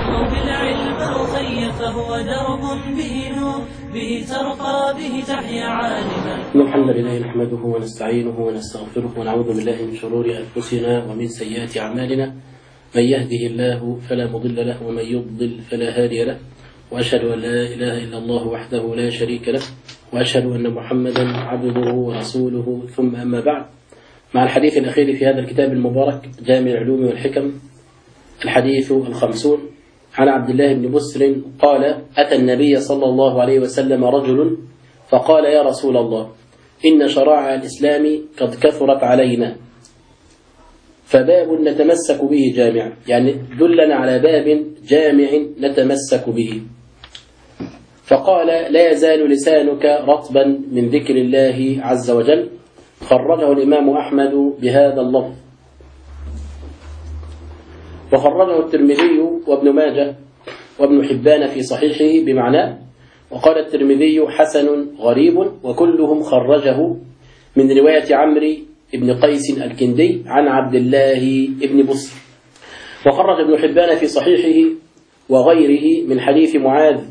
أو بالعلم أخي فهو درب به نور به ترقى به تحيا عالما. الحمد لله نحمده ونستعينه ونستغفره ونعوذ بالله من شرور أنفسنا ومن سيئات أعمالنا. من يهده الله فلا مضل له ومن يضلل فلا هادي له، وأشهد أن لا إله إلا الله وحده لا شريك له، وأشهد أن محمدا عبده ورسوله. ثم أما بعد، مع الحديث الأخير في هذا الكتاب المبارك جامع العلوم والحكم، الحديث 50 عن عبد الله بن بسر قال: أتى النبي صلى الله عليه وسلم رجل فقال: يا رسول الله، إن شرائع الإسلام قد كثرت علينا، فباب نتمسك به جامع، يعني دلنا على باب جامع نتمسك به. فقال: لا يزال لسانك رطبا من ذكر الله عز وجل. خرجه الإمام أحمد بهذا اللفظ، وخرجه الترمذي وابن ماجه وابن حبان في صحيحه بمعناه. وقال الترمذي: حسن غريب، وكلهم خرجه من رواية عمرو بن قيس الكندي عن عبد الله بن بسر. وخرج ابن حبان في صحيحه وغيره من حديث معاذ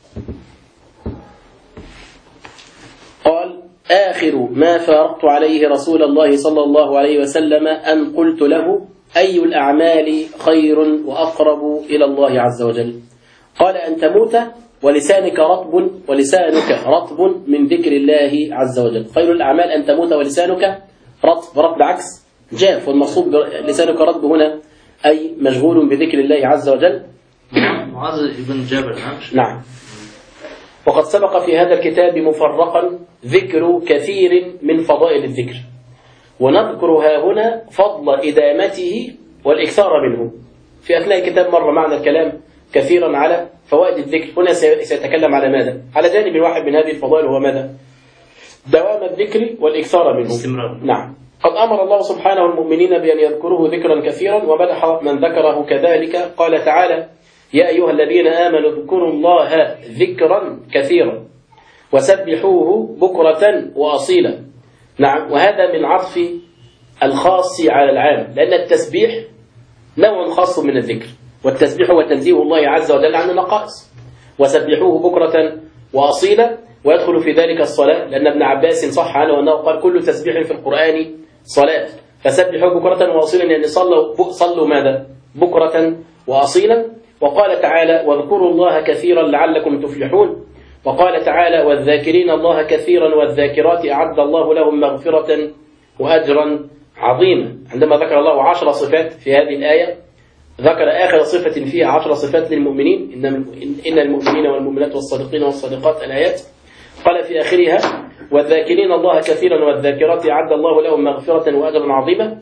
قال: آخر ما فارقت عليه رسول الله صلى الله عليه وسلم أن قلت له: أي الأعمال خير وأقرب إلى الله عز وجل؟ قال: أن تموت ولسانك رطب من ذكر الله عز وجل. خير الأعمال أن تموت ولسانك رطب عكس جاف، والمقصود لسانك رطب هنا أي مشغول بذكر الله عز وجل. معاذ بن جبل. نعم. وقد سبق في هذا الكتاب مفرقا ذكر كثير من فضائل الذكر، ونذكر ها هنا فضل إدامته والإكثار منه. في أثناء الكتاب مر معنا الكلام كثيرا على فوائد الذكر، هنا سيتكلم على ماذا؟ على جانب واحد من هذه الفضائل، هو ماذا؟ دوام الذكر والإكثار منه. استمرار. نعم. قد أمر الله سبحانه المؤمنين بأن يذكروه ذكرا كثيرا، ومدح من ذكره كذلك. قال تعالى: يا أيها الذين آمنوا اذكروا الله ذكرا كثيرا وسبحوه بكرة وأصيلا. نعم. وهذا من عطف الخاص على العام، لأن التسبيح نوع خاص من الذكر، والتسبيح هو تنزيه الله عز وجل عن النقائص. وسبحوه بكرة وأصيلا، ويدخل في ذلك الصلاة، لأن ابن عباس صح عنه أنه قال: كل تسبيح في القرآن صلاة، فسبحوا بكرة وأصيلا، يعني صلوا ماذا؟ بكرة وأصيلا. وقال تعالى: واذكروا الله كثيرا لعلكم تفلحون. وقال تعالى: والذاكرين الله كثيرا والذاكرات أعد الله لهم مغفرة وأجرا عظيما. عندما ذكر الله 10 صفات في هذه الآية، ذكر آخر صفة فيها 10 صفات للمؤمنين: إن المؤمنين والمؤمنات والصادقين والصادقات، الآيات. قال في آخرها: والذاكرين الله كثيرا والذاكرات أعد الله لهم مغفرة وأجرا عظيما.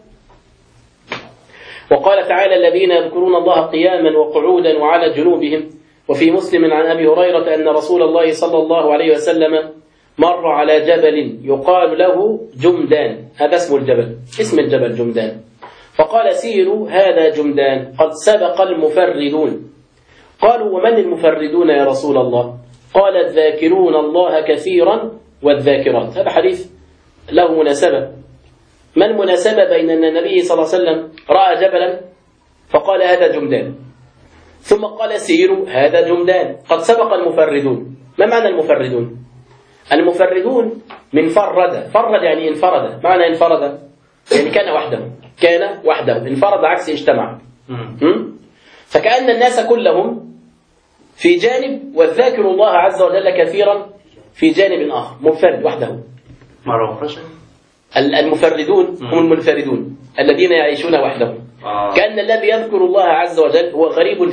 وقال تعالى: الذين يذكرون الله قياما وقعودا وعلى جنوبهم. وفي مسلم عن أبي هريرة أن رسول الله صلى الله عليه وسلم مر على جبل يقال له جمدان، هذا اسم الجبل، اسم الجبل جمدان. فقال: سيروا هذا جمدان، قد سبق المفردون. قالوا: ومن المفردون يا رسول الله؟ قال: الذاكرون الله كثيرا والذاكرات. هذا حديث له مناسبة. ما المناسبة بين أن النبي صلى الله عليه وسلم رأى جبلا فقال: هذا جمدان، ثم قال: سيروا هذا جمدان، قد سبق المفردون. ما معنى المفردون؟ المفردون من فرد يعني انفرد. معنى انفرد يعني كان وحده، انفرد عكس اجتمع. فكأن الناس كلهم في جانب، والذاكر الله عز وجل كثيرا في جانب آخر، منفرد وحده. المفردون هم المنفردون الذين يعيشون وحدهم. كأن الذي يذكر الله عز وجل هو غريب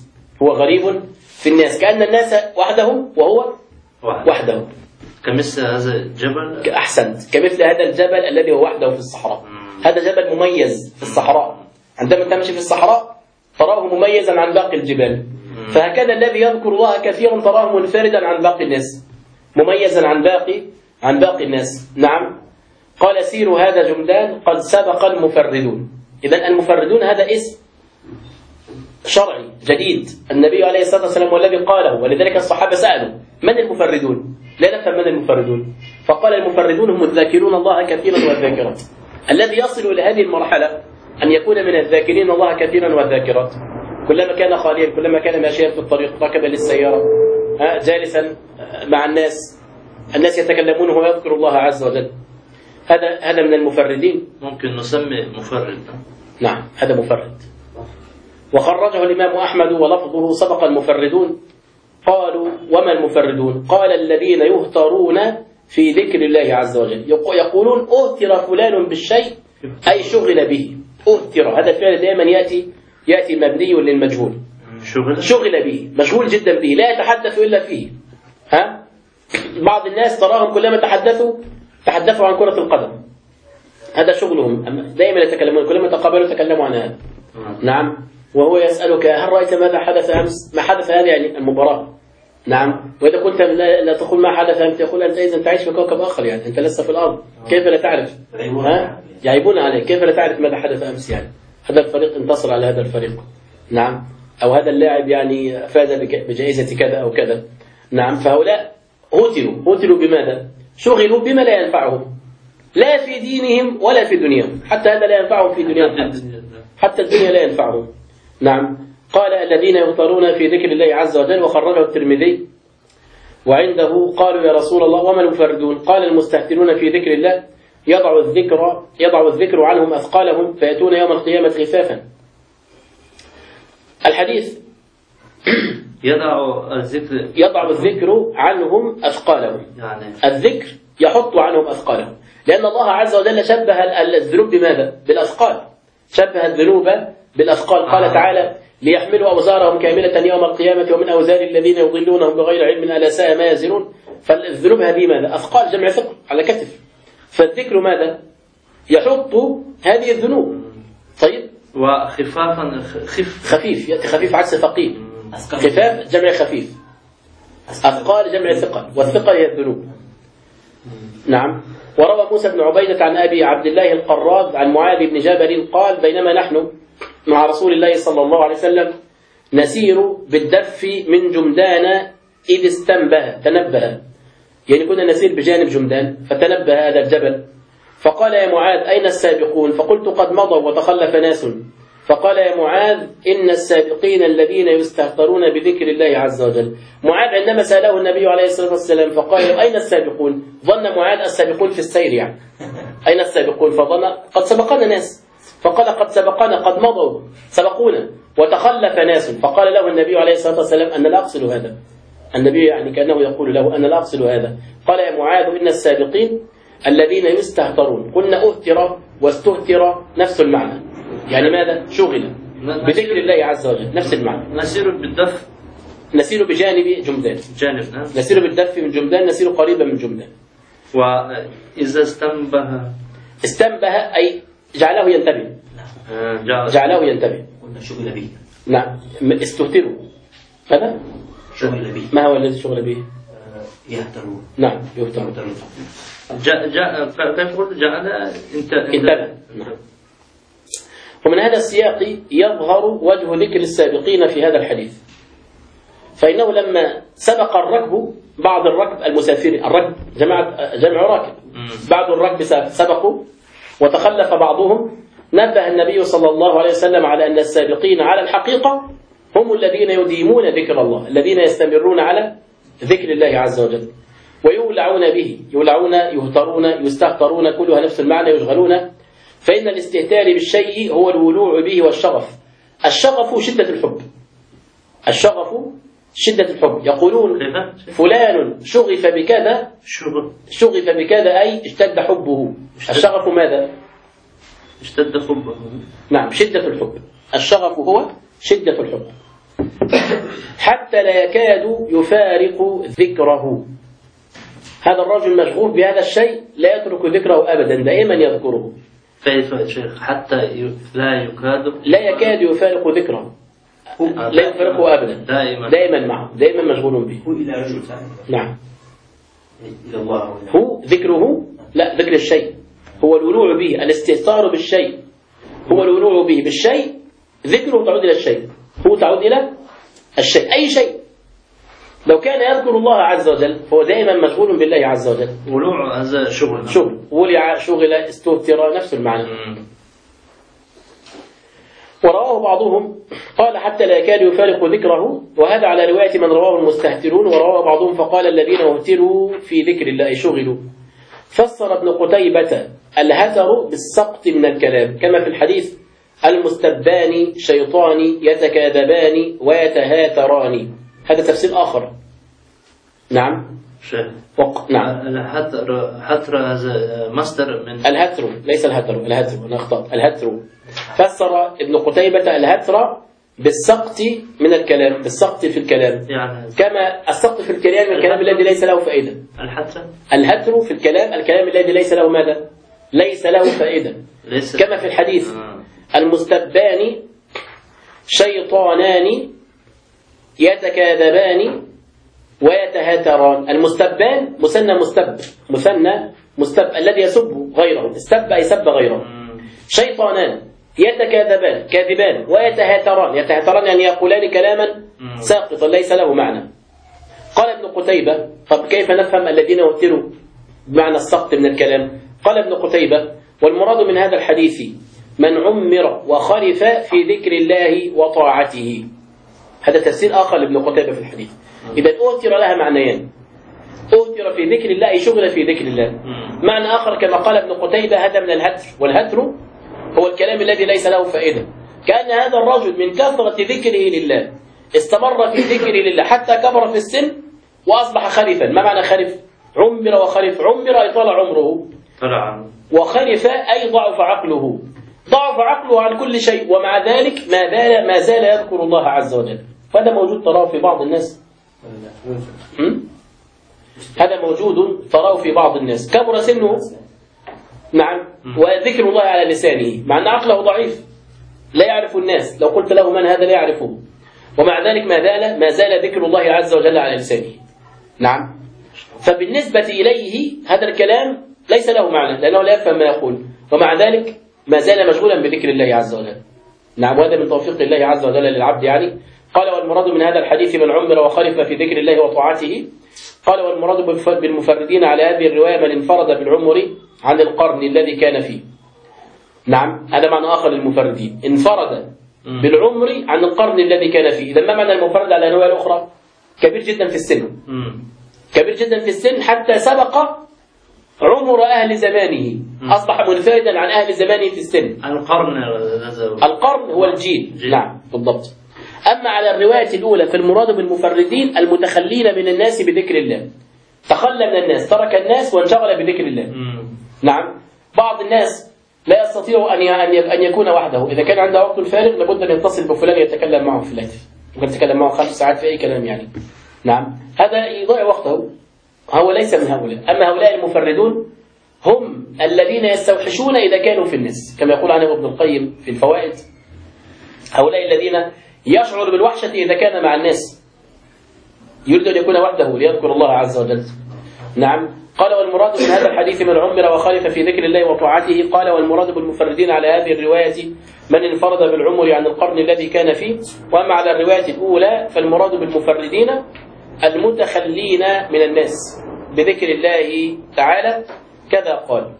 في الناس، كأن الناس وحدهم وهو وحده. كمثل هذا الجبل. أحسنت، كمثل هذا الجبل الذي هو وحده في الصحراء. هذا جبل مميز في الصحراء، عندما تمشي في الصحراء تراه مميزا عن باقي الجبال. فهكذا الذي يذكر الله كثيرا تراه منفردا عن باقي الناس، مميزا عن باقي الناس. نعم. قال: سيروا هذا جمدان، قد سبق المفردون. إذن المفردون هذا اسم شرعي جديد، النبي عليه الصلاة والسلام والذي قاله، ولذلك الصحابة سألوا: من المفردون؟ لا نفهم من المفردون. فقال: المفردون هم الذاكرون الله كثيرا والذاكرات. الذي يصل إلى هذه المرحلة أن يكون من الذاكرين الله كثيرا والذاكرات كلما كان خاليا، كلما كان ماشيا في الطريق، راكبا للسيارة، جالسا مع الناس يتكلمون وهو يذكر الله عز وجل. هذا من المفردين. ممكن نسمي مفرد. نعم هذا مفرد. وخرجه الإمام أحمد ولفظه سبق المفردون. قالوا وما المفردون؟ قال الذين يهترون في ذكر الله عز وجل، يقولون أهتر فلان بالشيء أي شغل به. أهتر هذا الفعل دائما يأتي مبني للمجهول. شغل به، مشغول جدا به، لا يتحدث إلا فيه. بعض الناس تراهم كلما تحدثوا عن كرة القدم، هذا شغلهم، دائما يتكلمون، كلما تقابلوا تكلموا عن هذا. نعم. وهو يسألك هل رأيت ماذا حدث أمس؟ ما حدث هذه يعني المباراة. نعم. وإذا كنت لا تقول ما حدث أنت، يقول أنت إذا تعيش في كوكب آخر، يعني أنت لست في الأرض، كيف لا تعرف؟ يعيبون عليك، كيف لا تعرف ماذا حدث أمس؟ يعني هذا الفريق انتصر على هذا الفريق، نعم، أو هذا اللاعب يعني فاز بجائزة كذا أو كذا. نعم. فهؤلاء هتلوا بماذا؟ شغلوا بما لا ينفعهم، لا في دينهم ولا في دنياهم، حتى هذا لا ينفعهم في دنياهم، حتى الدنيا لا ينفعهم. نعم. قال الذين يغترون في ذكر الله عز وجل، وخرجه الترمذي. وعنده قالوا يا رسول الله وما المفردون؟ قال المستهترون في ذكر الله يضع الذكر عنهم أثقالهم فيأتون يوم القيامة خفافا. الحديث يضع الذكر عنهم أثقالهم، يعني الذكر يحط عنهم أثقالهم، لأن الله عز وجل شبه الذنوب بماذا؟ بالأثقال. شبه الذنوب بالأثقال. قال تعالى ليحملوا أوزارهم كاملة يوم القيامة ومن أوزار الذين يضلونهم بغير علم ألا ساء ما يزرون. فالذنوب هذه ماذا؟ أثقال، جمع ثقل على كتف. فالذكر ماذا؟ يحط هذه الذنوب. طيب. وخفافا خفيف، يأتي خفيف عكس ثقيل. خفاف جمع خفيف، أثقال جمع ثقل، والثقل هي الذنوب. نعم. وروى موسى بن عبيدة عن أبي عبد الله القراض عن معاذ بن جبل قال بينما نحن مع رسول الله صلى الله عليه وسلم نسير بالدف من جمدان إذ تنبه، يعني كنا نسير بجانب جمدان فتنبه هذا الجبل فقال يا معاذ أين السابقون؟ فقلت قد مضوا وتخلف ناس. فقال يا معاذ إن السابقين الذين يستهترون بذكر الله عز وجل. معاذ عندما سأله النبي عليه الصلاة والسلام فقال أين السابقون؟ ظن معاذ السابقون في السير، يعني أين السابقون؟ فظن قد سبقنا ناس، فقال قد سبقنا، قد مضوا سبقونا وتخلف ناس. فقال له النبي عليه الصلاة والسلام أنا لا أقصد هذا. النبي يعني كأنه يقول له أنا لا أقصد هذا. قال يا معاذ إن السابقين الذين يستهترون، قلنا أهتر واستهتر نفس المعنى، يعني ماذا؟ شغل بذكر الله عز وجل، نفس المعنى. نسير بالدف، نسير بجانب جمدان، نسير بالدف من جمدان، نسير قريبا من جمدان. وإذا استنبه أي جعله ينتبه، جعله ينتبه. قلنا شغل به. نعم. استهتروا ماذا؟ شغل به. ما هو الذي شغل به؟ يهترون. نعم يهترون. كيف قلت؟ جعل انتبه. نعم. ومن هذا السياق يظهر وجه ذكر السابقين في هذا الحديث، فإنه لما سبق الركب، بعض الركب المسافرين، الركب جمع راكب، بعض الركب سبقوا وتخلف بعضهم، نبه النبي صلى الله عليه وسلم على أن السابقين على الحقيقة هم الذين يديمون ذكر الله، الذين يستمرون على ذكر الله عز وجل ويولعون به، يهترون يستهترون، كلها نفس المعنى، يشغلون. فإن الاستهتار بالشيء هو الولوع به والشغف. الشغف شدة الحب، الشغف شدة الحب. يقولون فلان شغف بكذا، شغف بكذا أي اشتد حبه. الشغف ماذا؟ اشتد حبه. نعم شدة الحب. الشغف هو شدة الحب، حتى لا يكاد يفارق ذكره. هذا الرجل مشغول بهذا الشيء لا يترك ذكره أبدا، دائما يذكره. كيف يا شيخ؟ حتى لا يكاد يفارق ذكره، لا يفارقه أبدا، دائما معه، دائما مشغول به. هو إلى رجل ثاني. نعم. إلى الله. هو ذكره، لا ذكر الشيء هو الولوع به، الاستهتار بالشيء هو الولوع به، بالشيء ذكره تعود إلى الشيء، هو تعود إلى الشيء، أي شيء. لو كان يذكر الله عز وجل فهو دائما مشغول بالله عز وجل. ولوع هذا شغل ولع، شغل، استهتر، نفس المعنى. ورواه بعضهم قال حتى لا يكاد يفارق ذكره، وهذا على رواية من رواه المستهترون. ورواه بعضهم فقال الذين اهتروا في ذكر الله شغلوا. فسر ابن قتيبة الهتر بالسقط من الكلام كما في الحديث المستبان شيطان يتكاذبان ويتهاتران. هذا تفسير آخر. نعم شيخ نعم. الهتر هذا مصدر من الهتر، ليس الهتر، الهتر أنا أخطأت، الهتر. فسر ابن قتيبة الهتر بالسقط من الكلام، بالسقط في الكلام يعني كما السقط في الكلام الكلام الذي ليس له فائدة. الهتر في الكلام الذي ليس له ماذا؟ ليس له فائدة. كما في الحديث المستبان شيطانان يتكاذبان ويتهاتران. المستبان مثنى مستب الذي يسب غيره، استب أي سب غيره. شيطانان يتكاذبان كاذبان ويتهاتران يعني يقولان كلاما ساقطا ليس له معنى. قال ابن قتيبة طب كيف نفهم الذين اهتروا بمعنى السقط من الكلام؟ قال ابن قتيبة والمراد من هذا الحديث من عمر وخرف في ذكر الله وطاعته. هذا تفسير آخر لابن قتيبة في الحديث. إذا أهتر لها معنيان، أهتر في ذكر الله أي شغل في ذكر الله. معنى آخر كما قال ابن قتيبة هذا من الهتر، والهتر هو الكلام الذي ليس له فائدة. كأن هذا الرجل من كثرة ذكره لله استمر في ذكر لله حتى كبر في السن وأصبح خرفا. ما معنى خرف؟ عمر وخرف، عمر أي طال عمره، وخرف أي ضعف عقله، ضعف عقله عن كل شيء، ومع ذلك ما زال يذكر الله عز وجل. فهذا موجود تراه في بعض الناس. هذا موجود تراه في بعض الناس كبر سنه، نعم، وذكر الله على لسانه مع أن عقله ضعيف لا يعرف الناس، لو قلت له من هذا لا يعرفه، ومع ذلك ما زال ذكر الله عز وجل على لسانه. نعم. فبالنسبة إليه هذا الكلام ليس له معنى لأنه لا يفهم ما يقول، ومع ذلك ما زال مشغولا بذكر الله عز وجل. نعم. وهذا من توفيق الله عز وجل للعبد يعني. قال والمراد من هذا الحديث من عمر وخرف في ذكر الله وطاعته. قال والمراد بالمفردين على هذه الرواية من انفرد بالعمر عن القرن الذي كان فيه. نعم. هذا معنى آخر للمفردين، انفرد بالعمر عن القرن الذي كان فيه. إذا ما معنى المفرد على الأنواع الأخرى؟ كبير جدا في السن، كبير جدا في السن حتى سبق عمر أهل زمانه، أصبح منفردا عن أهل زمانه في السن. القرن هو الجيل. نعم بالضبط. أما على الرواية الأولى فالمراد بالمفردين المتخلين من الناس بذكر الله، تخلى من الناس، ترك الناس وانشغل بذكر الله. نعم. بعض الناس لا يستطيع أن يكون وحده، إذا كان عنده وقت فارغ لابد أن يتصل بفلان يتكلم معه في الهاتف، ممكن يتكلم معه 5 ساعات في أي كلام يعني. نعم. هذا يضيع وقته، هو ليس من هؤلاء. أما هؤلاء المفردون هم الذين يستوحشون إذا كانوا في الناس، كما يقول عنه ابن القيم في الفوائد، هؤلاء الذين يشعر بالوحشة إذا كان مع الناس، يريد أن يكون وحده ليذكر الله عز وجل. نعم. قال والمراد من هذا الحديث من عمر وخالف في ذكر الله وطاعته. قال والمراد بالمفردين على هذه الرواية من انفرد بالعمر عن القرن الذي كان فيه. وأما على الرواية الأولى فالمراد بالمفردين المتخلين من الناس بذكر الله تعالى. كذا قال.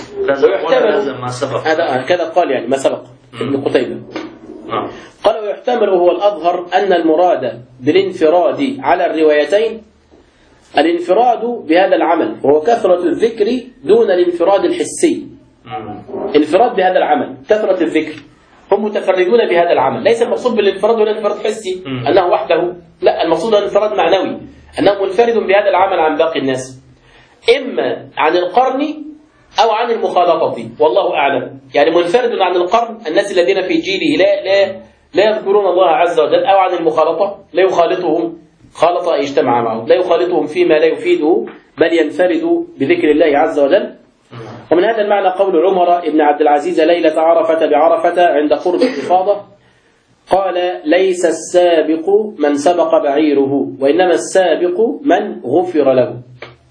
كذا قال يعني ما سبق ابن قتيبة. قال ويحتمل وهو الأظهر أن المراد بالانفراد على الروايتين الانفراد بهذا العمل، وهو كثرة الذكر دون الانفراد الحسي. انفراد بهذا العمل، كثرة الذكر، هم متفردون بهذا العمل. ليس المقصود بالانفراد ولا الانفراد حسي أنه وحده، لا، المقصود الانفراد معنوي، أنه منفرد بهذا العمل عن باقي الناس، إما عن القرن أو عن المخالطة، والله أعلم. يعني منفرد عن القرن، الناس الذين في جيله لا يذكرون الله عز وجل، أو عن المخالطة، لا يخالطهم، خالط أي اجتمع معهم، لا يخالطهم فيما لا يفيده، بل ينفرد بذكر الله عز وجل. ومن هذا المعنى قول عمر بن عبد العزيز ليلة عرفة بعرفة عند قرب الإفاضة، قال ليس السابق من سبق بعيره، وإنما السابق من غفر له.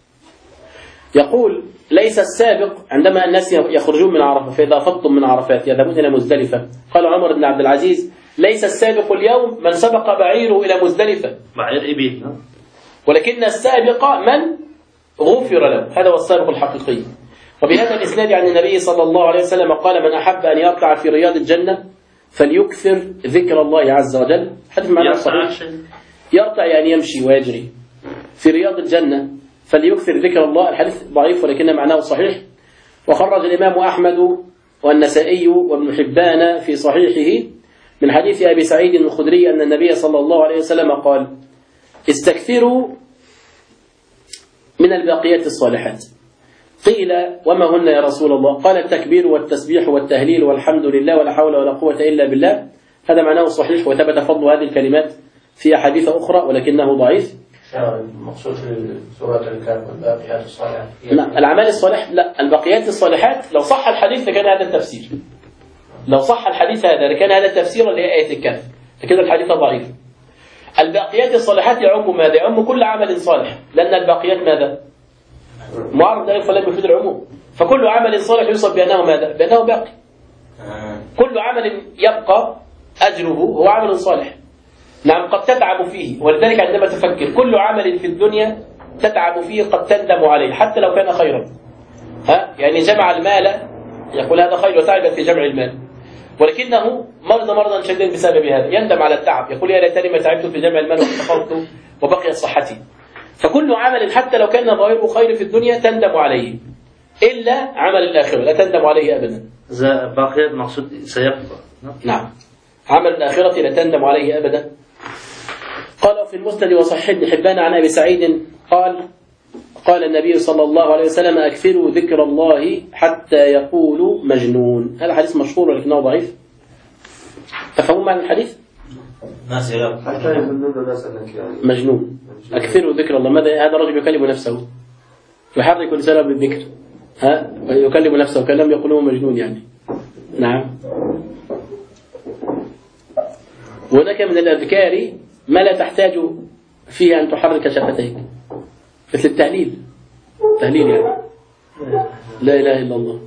يقول ليس السابق عندما الناس يخرجون من عرفة، فإذا أفضتم من عرفات يذهبون إلى مزدلفة، قال عمر بن عبد العزيز ليس السابق اليوم من سبق بعيره إلى مزدلفة، بعير إبل، ولكن السابق من غفر له، هذا هو السابق الحقيقي. وبهذا الإسناد عن النبي صلى الله عليه وسلم قال من أحب أن يركع في رياض الجنة فليكثر ذكر الله عز وجل. حديث معناه صحيح. يرتع يعني يمشي ويجري في رياض الجنة، فليكثر ذكر الله. الحديث ضعيف ولكن معناه صحيح. وخرج الإمام أحمد والنسائي وابن حبان في صحيحه من حديث أبي سعيد الخدري أن النبي صلى الله عليه وسلم قال: استكثروا من الباقيات الصالحات. قيل: وما هن يا رسول الله؟ قال: التكبير والتسبيح والتهليل والحمد لله ولا حول ولا قوة إلا بالله. هذا معناه صحيح، وثبت فضل هذه الكلمات في أحاديث أخرى ولكنه ضعيف. المقصود في سورة الكهف والباقيات الصالحات. لا، الأعمال الصالحة لا، الباقيات الصالحات لو صح الحديث لكان هذا التفسير. لو صح الحديث هذا لكان هذا التفسير لآية الكهف، لكن الحديث ضعيف. الباقيات الصالحات يعم ماذا؟ يعم كل عمل صالح، لأن الباقيات ماذا؟ معرض ذلك فلم يفيد العموم. فكل عمل صالح يوصف بأنه ماذا؟ بأنه باقي. كل عمل يبقى أجره هو عمل صالح. نعم، قد تتعب فيه، ولذلك عندما تفكر كل عمل في الدنيا تتعب فيه قد تندم عليه حتى لو كان خيرا. يعني جمع المال يقول هذا خير وتعب في جمع المال، ولكنه مرض مرضا شديدا بسبب هذا، يندم على التعب، يقول يا ليتني ما تعبت في جمع المال وافتقرت وبقيت صحتي. فكل عمل حتى لو كان ظاهره خير في الدنيا تندم عليه، إلا عمل الآخرة لا تندم عليه أبدا. باقيات مقصود سيبقى. نعم، عمل الآخرة لا تندم عليه أبدا. قال في المسند وصحيح ابن حبان عن أبي سعيد قال النبي صلى الله عليه وسلم: أكثروا ذكر الله حتى يقولوا مجنون. هذا حديث مشهور ولكنه ضعيف. تفهمون معنى الحديث؟ حتى يظنون الناس أنك مجنون. أكثروا ذكر الله. ماذا؟ هذا رجل يكلم نفسه، يحرك لسانه بالذكر، يكلم نفسه كلام يقولون مجنون يعني. نعم. وهناك من الأذكار ما لا تحتاج فيه أن تحرك شفتيك، مثل التهليل. تهليل يعني لا إله إلا الله.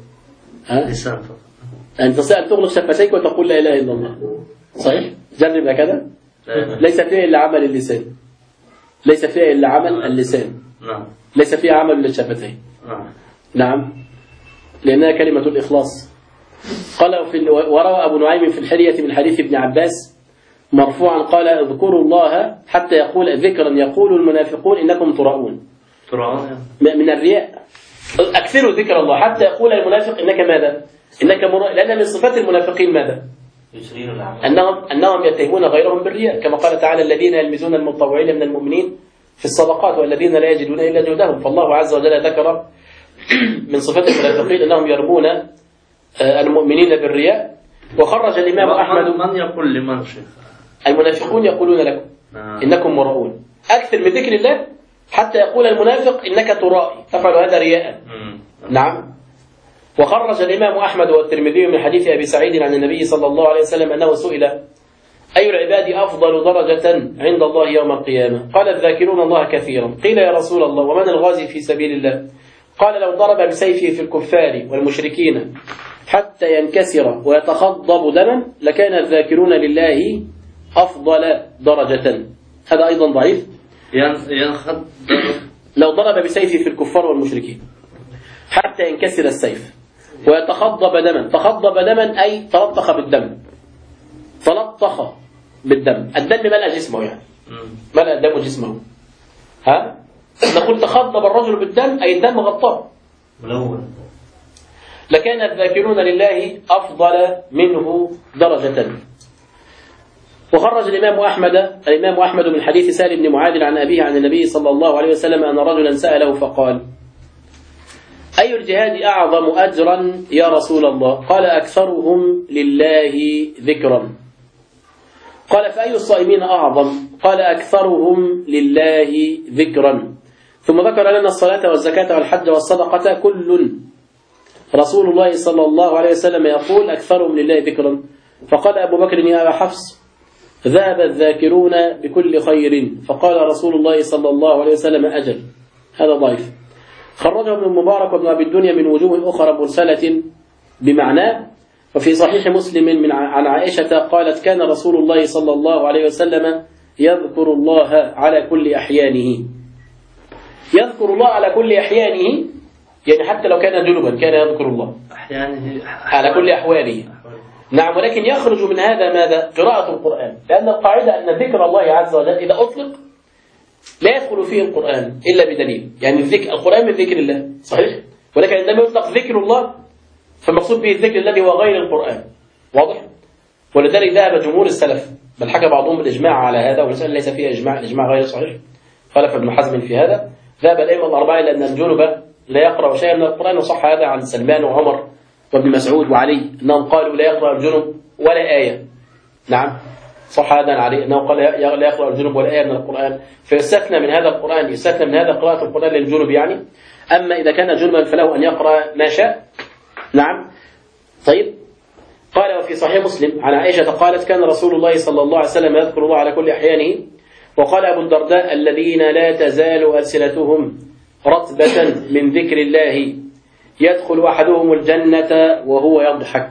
أن تستطيع أن تغلق شفتيك وتقول لا إله إلا الله. صحيح؟ جرب هكذا. ليس فيه إلا عمل اللسان، ليس فيه إلا عمل اللسان، ليس فيه عمل للشفتين. نعم، لأنها كلمة الإخلاص. قال وروى أبو نعيم في الحلية من حديث ابن عباس مرفوعا قال: اذكروا الله حتى يقول ذكرا يقول المنافقون إنكم تراؤون. من الرياء. أكثروا ذكر الله حتى يقول المنافق إنك ماذا؟ إنك مراء. لأن من صفات المنافقين ماذا؟ أنهم يتهمون غيرهم بالرياء، كما قال تعالى: الذين يلمزون المتطوعين من المؤمنين في الصدقات والذين لا يجدون إلا جهدهم. فالله عز وجل ذكر من صفات المنافقين أنهم يرمون المؤمنين بالرياء. وخرج الإمام أحمد. من يقول لمن شيخ؟ المنافقون يقولون لكم إنكم مراؤون. أكثر من ذكر الله حتى يقول المنافق إنك ترائي، تفعل هذا رياء. نعم. وخرج الإمام أحمد والترمذي من حديث أبي سعيد عن النبي صلى الله عليه وسلم أنه سئل: أي العباد أفضل درجة عند الله يوم القيامة؟ قال: الذاكرون الله كثيرا. قيل: يا رسول الله ومن الغازي في سبيل الله؟ قال: لو ضرب بسيفه في الكفار والمشركين حتى ينكسر ويتخضب دما لكان الذاكرون لله أفضل درجة. هذا أيضا ضعيف. لو ضرب بسيفه في الكفار والمشركين حتى ينكسر السيف ويتخضب دما. تخضب دما أي تلطخ بالدم. تلطخ بالدم، الدم ملأ جسمه، يعني ملأ الدم جسمه. نقول تخضب الرجل بالدم أي الدم غطاه. لكان الذاكرون لله أفضل منه درجة. وخرج الإمام أحمد من حديث سالم بن معاذ عن أبيه عن النبي صلى الله عليه وسلم أن رجلا سأله فقال: أي الجهاد أعظم أجرا يا رسول الله؟ قال: أكثرهم لله ذكرا. قال: فأي الصائمين أعظم؟ قال: أكثرهم لله ذكرا. ثم ذكر لنا الصلاة والزكاة والحج والصدقة كل رسول الله صلى الله عليه وسلم يقول: أكثرهم لله ذكرا. فقال أبو بكر: يا أبا حفص، ذهب الذاكرون بكل خير. فقال رسول الله صلى الله عليه وسلم: أجل. هذا ضعيف. خرجه ابن المبارك وابن أبي الدنيا من وجوه أخرى مرسلة بمعناه. وفي صحيح مسلم عن عائشة قالت: كان رسول الله صلى الله عليه وسلم يذكر الله على كل أحيانه. يذكر الله على كل أحيانه يعني حتى لو كان جنبا كان يذكر الله أحيانه على كل أحواله. نعم، ولكن يخرج من هذا ماذا؟ قراءة القرآن، لأن القاعدة أن ذكر الله عز وجل إذا أطلق لا يدخل فيه القرآن إلا بدليل. يعني القرآن من ذكر الله صحيح، ولكن عندما يطلق ذكر الله فالمقصود به الذكر الذي هو غير القرآن. واضح؟ ولذلك ذهب جمهور السلف، بل حكى بعضهم بالإجماع على هذا، والمسألة ليس فيها إجماع، الإجماع غير صحيح، خالف ابن حزم في هذا. ذهب الأئمة الأربعة إلى أن الجنب لا يقرأ شيئا من القرآن، وصح هذا عن سلمان وعمر وابن مسعود وعلي أنهم قالوا لا يقرأ الجنب ولا آية. نعم، صح هذا عن علي أنه قال لا يقرأ الجنب ولا آية من القرآن، فيستثنى من هذا القرآن، يستثنى من هذا قراءة القرآن للجنب يعني. أما إذا كان جنبا فله أن يقرأ ما شاء. نعم. طيب، قال وفي صحيح مسلم عن عائشة قالت كان رسول الله صلى الله عليه وسلم يذكر الله على كل أحيانه. وقال أبو الدرداء الذين لا تزال ألسنتهم رطبة من ذكر الله يدخل أحدهم الجنة وهو يضحك.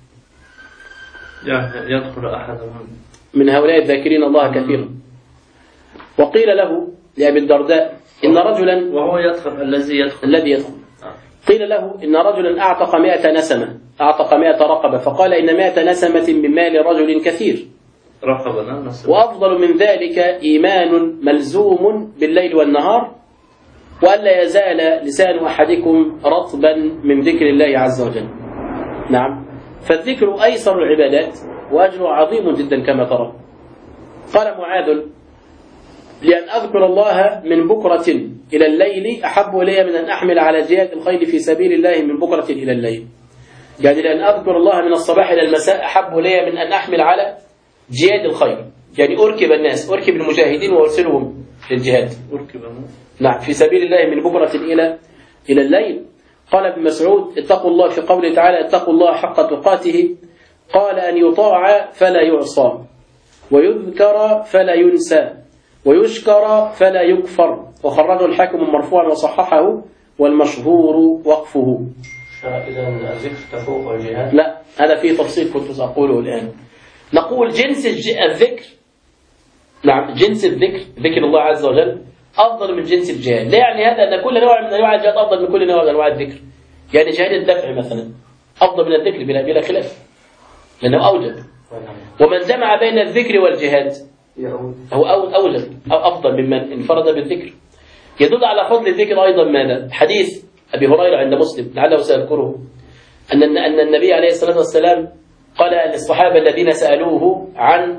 يدخل أحدهم من هؤلاء الذاكرين الله كثيرا. وقيل له لأبي الدرداء إن رجلا، وهو يدخل الذي يدخل، قيل له إن رجلا أعتق 100 نسمة، أعتق 100 رقبة، فقال إن 100 نسمة من مال رجل كثير، وأفضل من ذلك إيمان ملزوم بالليل والنهار، وألا يزال لسان أحدكم رطبا من ذكر الله عز وجل. نعم، فالذكر أيسر العبادات وأجره عظيم جدا كما ترى. قال معاذ لأن أذكر الله من بكرة إلى الليل أحب إلي من أن أحمل على جهاد الخيل في سبيل الله من بكرة إلى الليل. يعني لأن أذكر الله من الصباح إلى المساء أحب إلي من أن أحمل على جهاد الخيل، يعني أركب الناس، أركب المجاهدين وأرسلهم للجهاد، نعم، في سبيل الله من بكرة إلى الليل. قال ابن مسعود اتقوا الله في قوله تعالى اتقوا الله حق تقاته، قال أن يطاع فلا يعصى، ويذكر فلا ينسى، ويشكر فلا يكفر. وخرجه الحاكم مرفوعا وصححه، والمشهور وقفه. إذا الذكر تفوق الجهاد؟ لا، هذا فيه تفصيل كنت سأقوله الآن. نقول جنس الذكر، نعم، جنس الذكر، ذكر الله عز وجل أفضل من جنس الجهاد. لا يعني هذا أن كل نوع من أنواع الجهاد أفضل من كل نوع من أنواع الذكر. يعني جهاد الدفع مثلا أفضل من الذكر بلا خلاف، لأنه أوجب. ومن جمع بين الذكر والجهاد هو أوجب أو أفضل ممن انفرد بالذكر. يدل على فضل الذكر أيضا ماذا؟ حديث أبي هريرة عند مسلم لعله سأذكره، أن النبي عليه الصلاة والسلام قال للصحابة الذين سألوه عن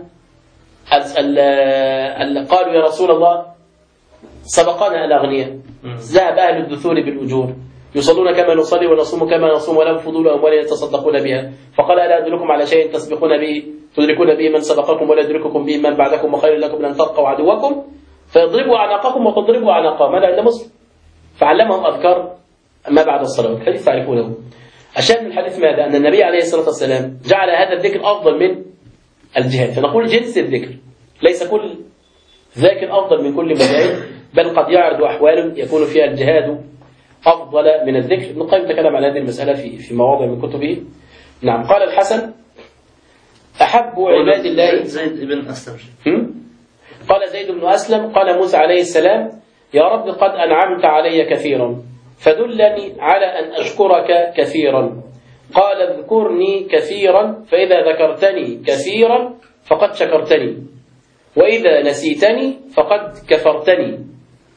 قالوا يا رسول الله سبقنا الأغنياء، ذهب أهل الدثور بالأجور، يصلون كما نصلي ونصوم كما نصوم، ولهم فضول أموال يتصدقون بها، فقال ألا أدلكم على شيء تسبقون به تدركون به من سبقكم ولا يدرككم به من بعدكم، وخير لكم أن تلقوا عدوكم فيضربوا أعناقكم وتضربوا أعناقهم. هذا عند مسلم. فعلمهم أذكار ما بعد الصلاة، الحديث تعرفونه. الشاهد من الحديث ماذا؟ أن النبي عليه الصلاة والسلام جعل هذا الذكر أفضل من الجهاد. فنقول جنس الذكر، ليس كل ذاكر أفضل من كل مجاهد، بل قد يعرض أحوال يكون فيها الجهاد أفضل من الذكر. ابن القيم تكلم على هذه المسألة في مواضع من كتبه. نعم. قال الحسن أحب عباد الله زيد بن أسلم. قال زيد بن أسلم قال موسى عليه السلام يا رب قد أنعمت علي كثيرا فدلني على أن أشكرك كثيرا. قال اذكرني كثيرا فإذا ذكرتني كثيرا فقد شكرتني، وإذا نسيتني فقد كفرتني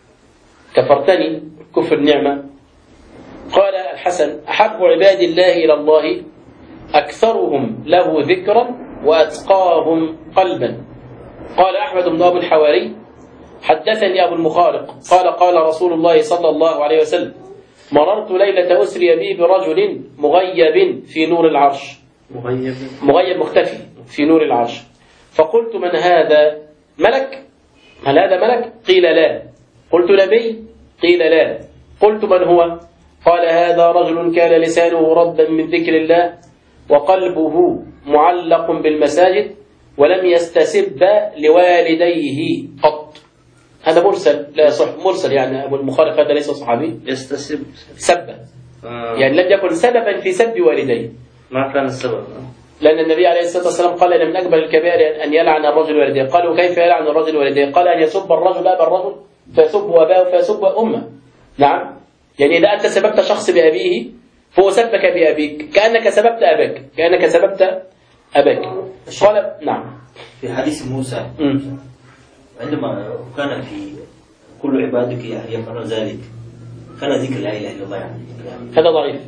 كفر نعمة. قال الحسن أحب عباد الله إلى الله أكثرهم له ذكرا وأتقاهم قلبا. قال أحمد بن أبي الحواري حدثني أبو المخارق قال رسول الله صلى الله عليه وسلم مررت ليلة أسري بي برجل مغيب في نور العرش، مغيب مختفي في نور العرش، فقلت من هذا؟ ملك؟ هل هذا ملك؟ قيل لا. قلت نبي؟ قيل لا. قلت من هو؟ قال هذا رجل كان لسانه ردا من ذكر الله وقلبه معلق بالمساجد ولم يستسب لوالديه قط. هذا مرسل، لا صح، مرسل، يعني أبو المخارق هذا ليس صحابي. يستسب سب يعني لم يكن سببا في سب والديه، ما كان السبب، لأن النبي عليه الصلاة والسلام قال إن من أكبر الكبائر أن يلعن الرجل والديه. قالوا كيف يلعن الرجل والديه؟ قال أن يسب الرجل أبا الرجل فيسب أباه فيسب أمه. نعم، يعني إذا أنت سببت شخص بأبيه فهو سبك بأبيك، كأنك سببت أباك، كأنك سببت أباك. قال نعم. في حديث موسى عندما كان في كل عبادك يفعلون ذلك كان ذكر لا إله إلا الله يعني. هذا ضعيف.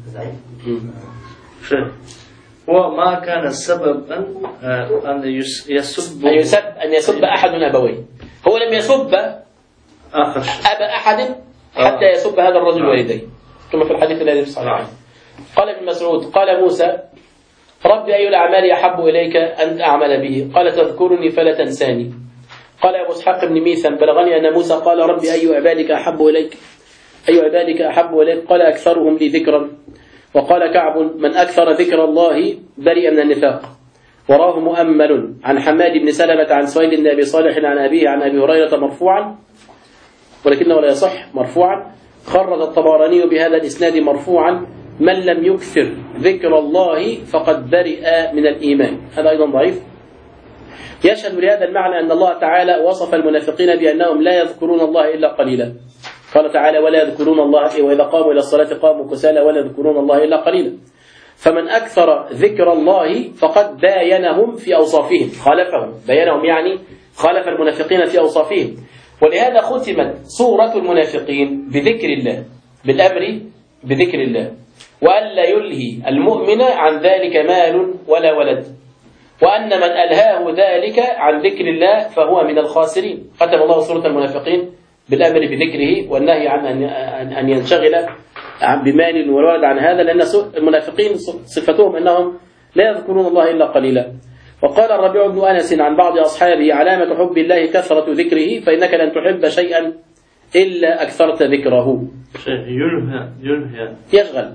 وما كان سببا أن يسب أحد أبويه. هو لم يسب أبا أحد حتى يسب هذا الرجل والديه، كما في الحديث الذي في الصحيح. قال ابن مسعود قال موسى ربي أي الأعمال أحب إليك أن أعمل به؟ قال تذكرني فلا تنساني. قال أبو إسحاق بن ميثم بلغني أن موسى قال ربي أي عبادك أحب إليك؟ أي عبادك أحب إليك؟ قال أكثرهم لي ذكرا. وقال كعب من أكثر ذكر الله برئ من النفاق. وراه مؤمل عن حماد بن سلمة عن سويد بن أبي صالح عن أبيه عن أبي هريرة مرفوعا، ولكنه لا يصح مرفوعا. خرج الطبراني بهذا الإسناد مرفوعا من لم يكثر ذكر الله فقد برئ من الإيمان. هذا أيضا ضعيف. يشهد لهذا المعنى أن الله تعالى وصف المنافقين بأنهم لا يذكرون الله إلا قليلا. قال تعالى ولا يذكرون الله وإذا قاموا إلى الصلاة قاموا كسالى ولا يذكرون الله إلا قليلا. فمن أكثر ذكر الله فقد باينهم في أوصافهم، خالفهم، بينهم يعني خالف المنافقين في أوصافهم. ولهذا ختمت سورة المنافقين بذكر الله، بالأمر بذكر الله، وألا يلهي المؤمن عن ذلك مال ولا ولد، وأن من ألهاه ذلك عن ذكر الله فهو من الخاسرين. ختم الله سورة المنافقين بالأمر بذكره والنهي عن أن ينشغل بمال وولد عن هذا، لأن المنافقين صفتهم أنهم لا يذكرون الله إلا قليلا. وقال الربيع بن أنس عن بعض أصحابه علامة حب الله كثرة ذكره فإنك لن تحب شيئا إلا أكثرت ذكره. يلهى يشغل.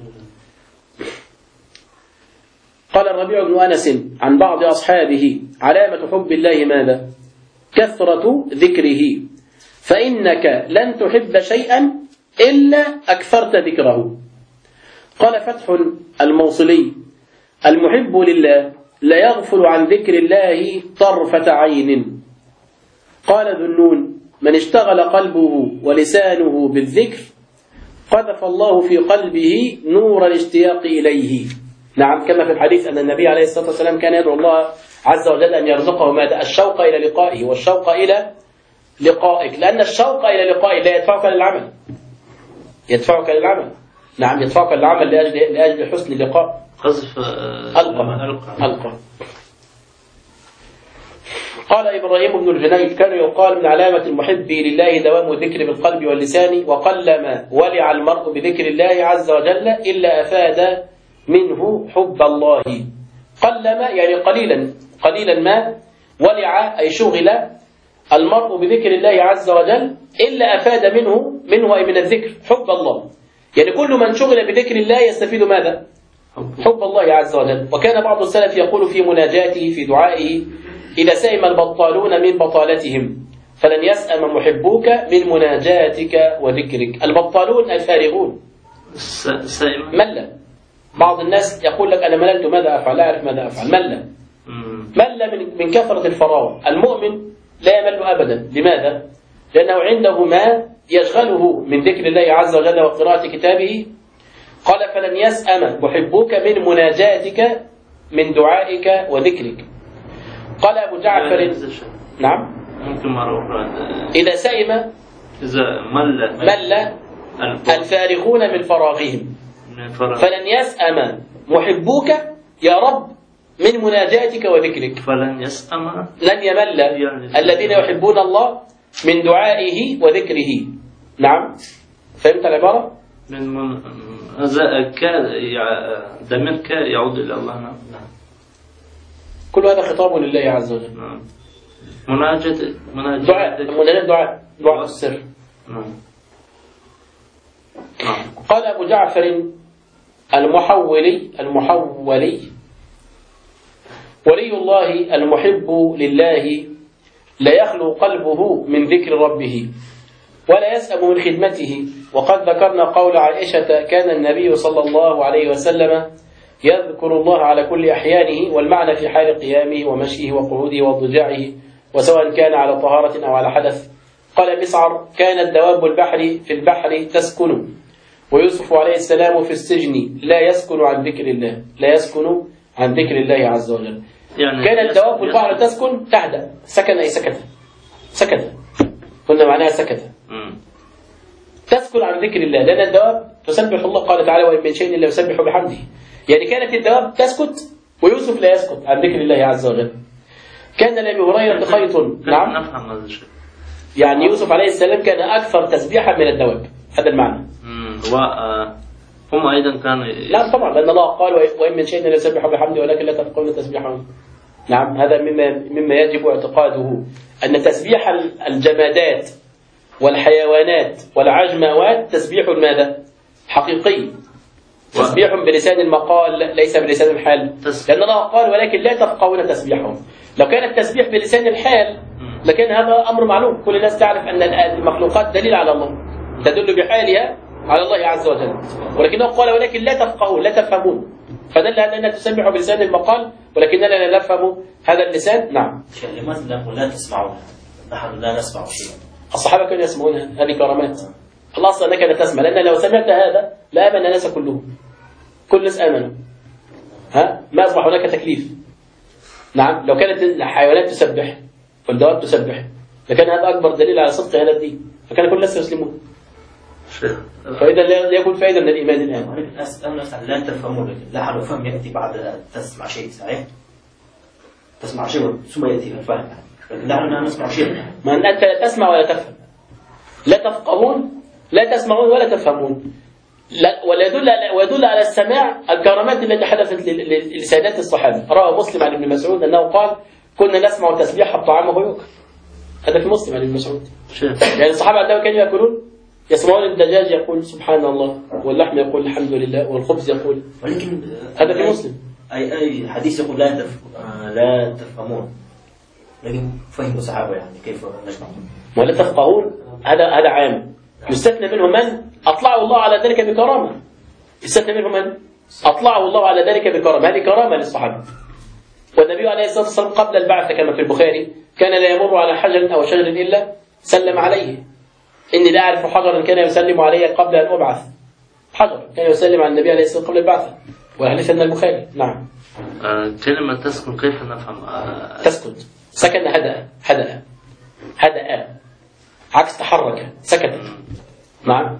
قال الربيع بن أنس عن بعض أصحابه علامة حب الله ماذا؟ كثرة ذكره فإنك لن تحب شيئا إلا أكثرت ذكره. قال فتح الموصلي المحب لله لا يغفل عن ذكر الله طرفة عين. قال ذو النون من اشتغل قلبه ولسانه بالذكر قذف الله في قلبه نور الاشتياق إليه. نعم، كما في الحديث أن النبي عليه الصلاة والسلام كان يدعو الله عز وجل أن يرزقه ماذا؟ الشوق إلى لقائه والشوق إلى لقائك، لأن الشوق إلى لقائه لا يدفعك للعمل، يدفعك للعمل. نعم، يدفعك للعمل لأجل حسن اللقاء. قذف ألقى. قال إبراهيم بن الجنيد كان يقال من علامة المحب لله دوام الذكر بالقلب واللسان، وقلما ولع المرء بذكر الله عز وجل إلا أفاد منه حب الله. قلما يعني قليلا ما ولع أي شغل المرء بذكر الله عز وجل إلا أفاد منه أي من الذكر حب الله. يعني كل من شغل بذكر الله يستفيد ماذا؟ حب الله عز وجل. وكان بعض السلف يقول في مناجاته في دعائه إذا سئم البطالون من بطالتهم فلن يسأم محبوك من مناجاتك وذكرك. البطالون الفارغون مل. بعض الناس يقول لك أنا مللت ماذا أفعل، لا أعرف ماذا أفعل. مل من كثرة الفراغ. المؤمن لا يمل أبدا. لماذا؟ لأنه عنده ما يشغله من ذكر الله عز وجل وقراءة كتابه. قال فلن يسأم محبوك من مناجاتك من دعائك وذكرك. قال أبو جعفر نعم ممكن مرة أخرى إذا سئم إذا مل الفارغون من فراغهم فلن يسأم محبوك يا رب من مناجاتك وذكرك. فلن يسأم لن يمل الذين يحبون الله من دعائه وذكره. نعم، فهمت العبارة؟ ضمير كا يعود إلى الله. نعم. كل هذا خطاب لله عز وجل. نعم. مناجاة دعاء السر. نعم. قال أبو جعفر المحولي ولي الله المحب لله لا يخلو قلبه من ذكر ربه ولا يسأم من خدمته. وقد ذكرنا قول عائشة كان النبي صلى الله عليه وسلم يذكر الله على كل أحيانه، والمعنى في حال قيامه ومشيه وقعوده واضطجاعه وسواء كان على طهارة أو على حدث. قال مسعر كانت دواب البحر في البحر تسكن، ويوسف عليه السلام في السجن لا يسكن عن ذكر الله، لا يسكن عن ذكر الله عز وجل. يعني كان الدواب والبحر تسكن تهدأ، سكن أي سكت قلنا معناها سكت، تسكن عن ذكر الله، لأن الدواب تسبح الله، قال تعالى وإن من شيء إلا يسبح بحمده. يعني كانت الدواب تسكت ويوسف لا يسكت عن ذكر الله عز وجل. كان لأبي هريرة خيط. نعم، نفهم هذا الشيء. يعني يوسف عليه السلام كان أكثر تسبيحا من الدواب، هذا المعنى. هم أيضا كانوا لا طبعا، لأن الله قال وإن من شيء لا يسبح بحمده ولكن لا تفقهون تسبيحهم. نعم، هذا مما يجب اعتقاده، أن تسبيح الجمادات والحيوانات والعجموات تسبيح ماذا؟ حقيقي، تسبيح بلسان المقال ليس بلسان الحال، لأن الله قال ولكن لا تفقهون تسبيحهم. لو كان التسبيح بلسان الحال لكن هذا أمر معلوم، كل الناس تعرف أن المخلوقات دليل على الله، تدل بحالها على الله عز وجل، ولكنه قال ولكن لا تفقهون لا تفهمون، فدل على أنها تسبح بلسان المقال ولكننا لا نفهم هذا اللسان. نعم. لماذا نقول لا تسمعون؟ نحن لا نسمع شيئا. الصحابة كانوا يسمعونها، هذه كرامات. الأصل أنك لا تسمع، لأن لو سمعت هذا لآمن الناس كلهم، كل الناس آمنوا، ما أصبح هناك تكليف. نعم، لو كانت الحيوانات تسبح والدواب تسبح لكان هذا أكبر دليل على صدق هذا الدين، فكان كل الناس يسلمون. فإذا لا يكون فائدة من الإيمان الآن. الناس لا تفهمون، لا الفهم يأتي بعد تسمع شيء، صحيح؟ تسمع شيء ثم يأتي الفهم، لكن لا نسمع شيء. ما أنت لا تسمع ولا تفهم، لا تفقهون لا تسمعون ولا تفهمون. ويدل على السماع الكرامات التي حدثت لسادات الصحابة. روى مسلم عن ابن مسعود أنه قال كنا نسمع تسبيح الطعام وهو يؤكل. هذا في مسلم عن ابن مسعود. يعني الصحابة عندما كانوا يأكلون يسمعون الدجاج يقول سبحان الله، واللحم يقول الحمد لله، والخبز يقول. ولكن هذا في مسلم. أي حديث يقول لا تفهمون، لكن فهم الصحابة يعني كيف نسمع. ولا تفقهون هذا عام، يستثنى منه من أطلعه الله على ذلك بكرامة. يستثنى منه من أطلعه الله على ذلك بكرامة، هذه كرامة للصحابة. والنبي عليه الصلاة والسلام قبل البعث كما في البخاري كان لا يمر على حجر أو شجر إلا سلم عليه. إني لا أعرف حجرا كان يسلم علي قبل أن أبعث. حجر كان يسلم على النبي عليه الصلاة والسلام قبل البعث، والحديث من البخاري. نعم. كلمة تسكن كيف نفهم؟ تسكن، سكن، هدأ عكس تحرك، سكت. نعم.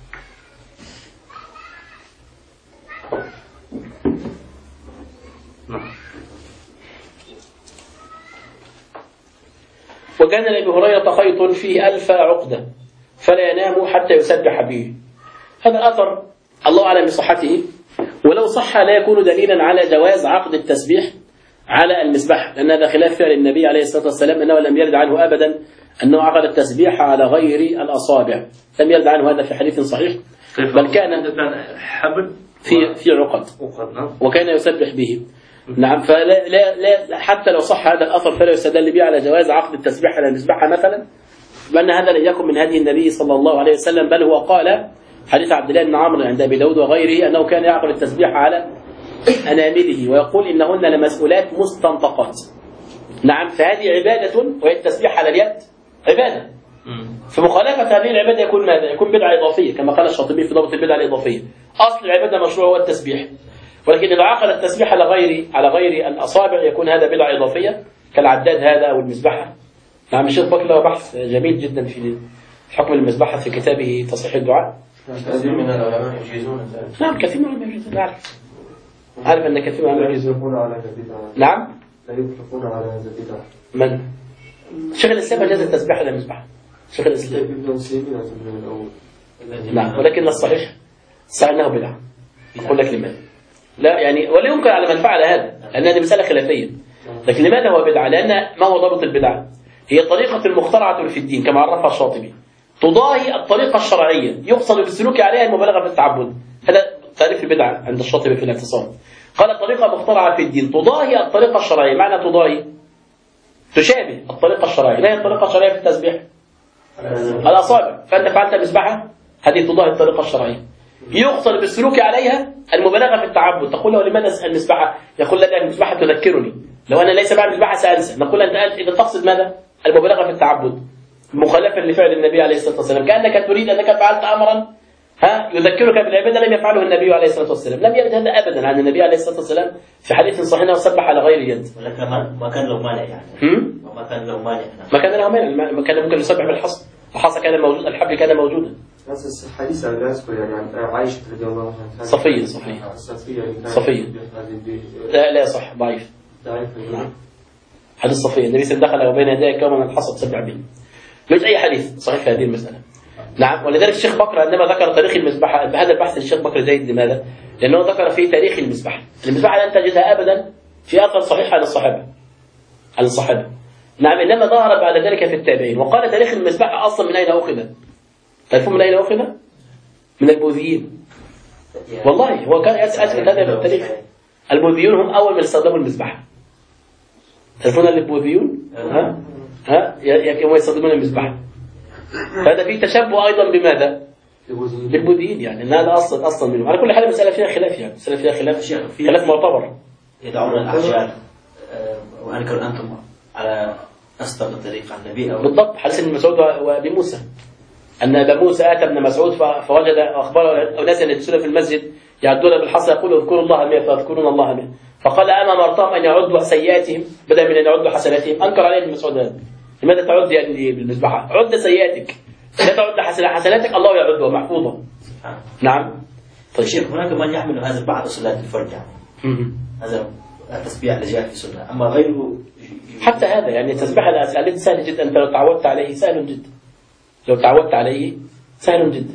وكان لأبي هريرة خيط فيه 1000 عقدة فلا ينام حتى يسبح به. هذا أثر الله أعلم بصحته، ولو صح لا يكون دليلا على جواز عقد التسبيح على المسبح، لأن هذا خلاف فعل النبي عليه الصلاة والسلام، أنه لم يرد عنه أبدا أنه عقد التسبيح على غير الأصابع، لم يرد عنه هذا في حديث صحيح، بل كان حبل في عقد وكان يسبح به. نعم، فلا لا حتى لو صح هذا الأثر فلا يستدل به على جواز عقد التسبيح على المسبح مثلا، بأن هذا لم يكن من هدي النبي صلى الله عليه وسلم، بل هو قال حديث عبد الله بن عمرو عند أبي داود وغيره أنه كان يعقد التسبيح على أنامله ويقول إنهن لمسؤولات مستنطقات. نعم، فهذه عبادة، وهي التسبيح على اليد عبادة. فمخالفة هذه العبادة يكون ماذا؟ يكون بدعة إضافية كما قال الشاطبي في ضبط البدعة الإضافية. أصل العبادة مشروع هو التسبيح، ولكن إذا عقد التسبيح على غير الأصابع يكون هذا بدعة إضافية كالعداد هذا أو المسبحة. نعم، الشيخ بكر له بحث جميل جدا في حكم المسبحة في كتابه تصحيح الدعاء. كثير من العلماء يجيزون ذلك. نعم، كثير من العلماء يجيزون، عارف أن كثير من العلماء يجيزون. نعم، لا يطلقون على هذا البدعة. من؟ شيخ الإسلام أجاز التسبيح على المسبحة، شيخ الإسلام. نعم، ولكن الصحيح أنه بدعة. أقول لك لماذا؟ لا يعني ولا يمكن على من فعل هذا، لأن هذه مسألة خلافية. لكن لماذا هو بدعة؟ لأن ما هو ضابط البدعة؟ هي طريقة المخترعة في الدين كما عرفها الشاطبي، تضاهي الطريقة الشرعية يقصد بالسلوك عليها المبالغة في التعبد. هذا تعريف البدعة عند الشاطبي في الاعتصام. قال طريقة مخترعة في الدين تضاهي الطريقة الشرعية. معنى تضاهي تشابه الطريقة الشرعية. لا هي الطريقة الشرعية في التسبيح الأصابع، فأنت فعلت مسبحة هذه تضاهي الطريقة الشرعية يقصد بالسلوك عليها المبالغة في التعبد. تقول له لماذا المسبحة؟ يقول لك المسبحة تذكرني، لو أنا ليس بعمل مسبحة سأنسى. نقول أنت إذا تقصد ماذا؟ المبالغة في التعبد مخالفة لفعل النبي عليه الصلاة والسلام، كأنك تريد أنك فعلت أمرا يذكرك بالعبادة لم يفعله النبي عليه الصلاة والسلام. لم يرد هذا أبدا عن النبي عليه الصلاة والسلام في حديث صحيح أنه سبح على غير يد. ولكن ما كان له مانع يعني. ما كان له مانع. ما كان له مانع، ما كان ممكن يسبح بالحصى. الحصى كان موجود، الحبل كان موجودا. بس الحديث لا يذكر يعني عائشة رضي الله عنها. صفية. لا صح، ضعيف. نعم. حديث صفية، النبي صلى الله عليه وسلم دخل بين يديه كوما من الحصى تسبح به. ليس أي حديث صحيح في هذه المسألة. نعم. ولذلك الشيخ بكر عندما ذكر تاريخ المسبحة بهذا البحث الشيخ بكر زيد، لماذا؟ لأنه ذكر في تاريخ المسبحة. المسبحة لن تجدها أبدا في أثر صحيح عن الصحابة. نعم، إنما ظهر بعد ذلك في التابعين. وقال تاريخ المسبحة أصلا من أين أخذ؟ تعرفون من أين أخذ؟ من البوذيين. والله هو كان أثبت هذا في التاريخ. البوذيون هم أول من استخدموا المسبحة. تعرفون البوذيون؟ يوم يستخدمون المسبحة. فهذا فيه تشبه أيضا بماذا؟ بالبوذيين، يعني إن هذا أصلا منهم. على كل حال مسألة فيها خلاف، يعني مسألة فيها خلاف معتبر. يدعون الأحجار وأنكر أنتم على أصدق الطريق عن النبي أو بالضبط. حديث ابن مسعود وأبي موسى أن أبا موسى أتى ابن مسعود فوجد أخبار أناس يجلسون في المسجد يعدون بالحصى يقولوا اذكروا الله 100 فاذكرون الله 100. فقال أما مرتهم أن يعدوا سيئاتهم بدلا من أن يعدوا حسناتهم. أنكر عليه ابن مسعود هذا. لماذا تعد يعني بالمسبحة؟ عد سيئاتك، لا تعد حسناتك، الله يعدها محفوظة. نعم. طيب شيخ، هناك من يحمل هذا بعد صلاة الفرج يعني. هذا التسبيح الذي جاء في السنة، أما غيره حتى هذا يعني التسبيح الذي سهل جدا. أنت لو تعودت عليه سهل جدا. سهل جدا.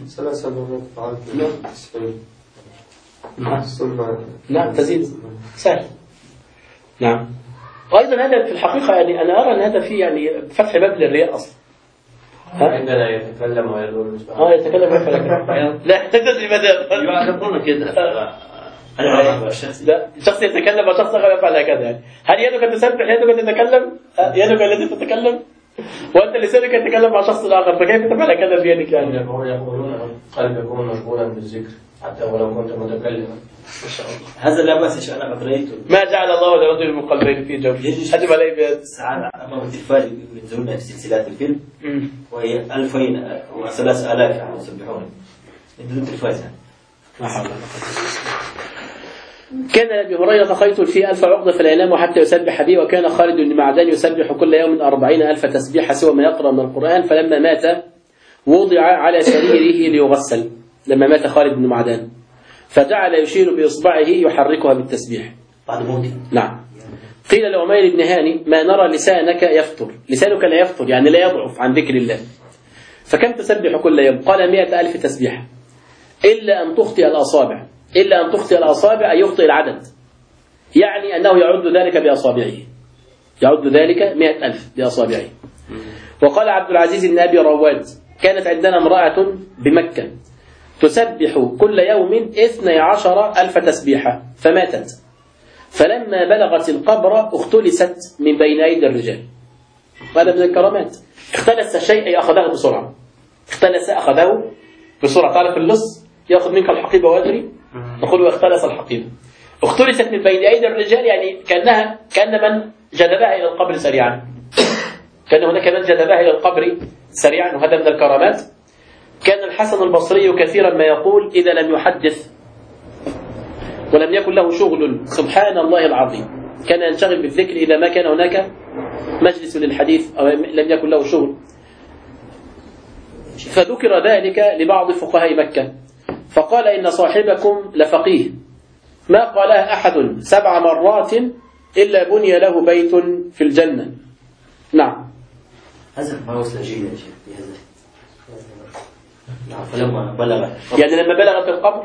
نعم تزيد سهل. نعم. وأيضا هذا في الحقيقة يعني أنا أرى أن هذا فيه يعني فتح باب للرياء أصلا. عندنا يتكلم ويقول المسبحة. يتكلم ويفعل. لا تدري ماذا يعرفون كده. لا شخص يتكلم وشخص آخر يفعل هكذا. يعني هل يدك تسبح، يدك تتكلم، يدك التي تتكلم، وأنت لسانك يتكلم مع شخص آخر، فكيف تفعل هكذا بيدك؟ يعني يقولون قلب يكون مشغولا بالذكر حتى ولو كنت متكلما. هذا لا بأس. أنا قرأته ما جعل الله لرجل من قلبين في جوفه. هذا عليه بيد. ساعات أمام التلفاز ينزلون سلسلات الفيلم وهي 2000 و3000 يعني يسبحون ينزلون التلفاز. ما حول ولا قوة. كان أبي هريرة خيط فيه 1000 عقدة فلا ينام حتى يسبح به، وكان خالد بن معدان يسبح كل يوم 40,000 تسبيحة سوى ما يقرأ من القرآن. فلما مات وضع على سريره ليغسل. لما مات خالد بن معدان فجعل يشير بإصبعه يحركها بالتسبيح بعد موته. نعم. قيل لعمير بن هاني ما نرى لسانك يفطر. لسانك لا يفطر يعني لا يضعف عن ذكر الله. فكم تسبح كل يوم؟ قال 100,000 تسبيحة إلا أن تخطئ الأصابع أي يخطئ العدد، يعني أنه يعد ذلك بأصابعه 100,000 بأصابعه. وقال عبد العزيز بن أبي رواد كانت عندنا امرأة بمكة تسبح كل يوم 12,000 تسبيحة فماتت، فلما بلغت القبر اختلست من بين أيدي الرجال. وهذا من الكرامات. اختلس الشيء أخذه بسرعة. تعرف اللص يأخذ منك الحقيبة ويجري، نقول اختلس الحقيبة. اختلست من بين أيدي الرجال يعني كأن من جذبها إلى القبر سريعا. كان هناك من جذبها إلى القبر سريعا، وهذا من الكرامات. كان الحسن البصري كثيرا ما يقول إذا لم يحدث ولم يكن له شغل سبحان الله العظيم كان ينشغل بالذكر إذا ما كان هناك مجلس للحديث أو لم يكن له شغل. فذكر ذلك لبعض فقهاء مكة فقال إن صاحبكم لفقيه ما قالها أحد 7 مرات إلا بني له بيت في الجنة. نعم. هذا ما وصل جيدا يا شيخ. فلما بلغ يعني لما بلغت القبر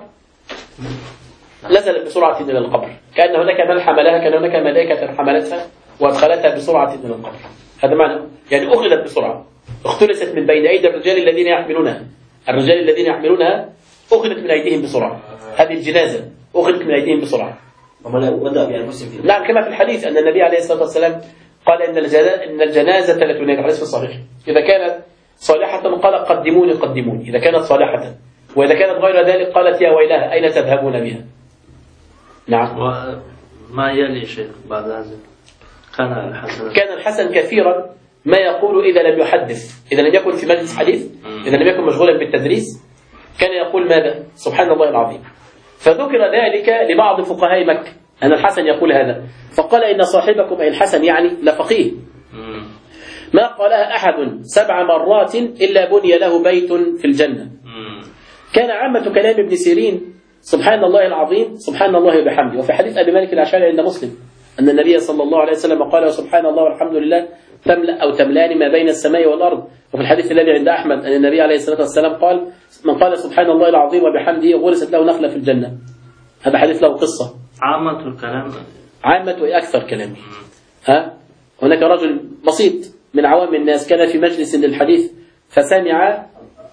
نزلت بسرعة إلى القبر كأن هناك من حملها، كان هناك ملائكة حملتها وأدخلتها بسرعة إلى القبر. هذا معنى يعني أخذت بسرعة، اختلست من بين أيدي الرجال الذين يحملونها أخذت من أيديهم بسرعة. هذه الجنازة أخذت من أيديهم بسرعة. نعم كما في الحديث أن النبي عليه الصلاة والسلام قال إن الجنازة لا تنادى. الحديث في الصحيح إذا كانت صالحة قال قدموني إذا كانت صالحة، وإذا كانت غير ذلك قالت يا ويلها أين تذهبون بها. نعم. وما يلي شيء بعد هذا كان الحسن كثيرا ما يقول إذا لم يحدث، إذا لم يكن في مجلس حديث، إذا لم يكن مشغولا بالتدريس، كان يقول ماذا؟ سبحان الله العظيم. فذكر ذلك لبعض فقهاء مكة أن الحسن يقول هذا، فقال إن صاحبكم أي الحسن يعني لفقيه ما قالها أحد 7 مرات إلا بني له بيت في الجنة. كان عامة كلام ابن سيرين سبحان الله العظيم سبحان الله وبحمده. وفي حديث أبي مالك الأشعري عند مسلم أن النبي صلى الله عليه وسلم قال سبحان الله والحمد لله تملأ أو تملأان ما بين السماء والأرض. وفي الحديث الذي عند أحمد أن النبي عليه الصلاة والسلام قال من قال سبحان الله العظيم وبحمده غرست له نخلة في الجنة. هذا حديث له قصة. عامة الكلام عامة وأكثر كلامه. هناك رجل بسيط من عوام الناس كان في مجلس للحديث فسمع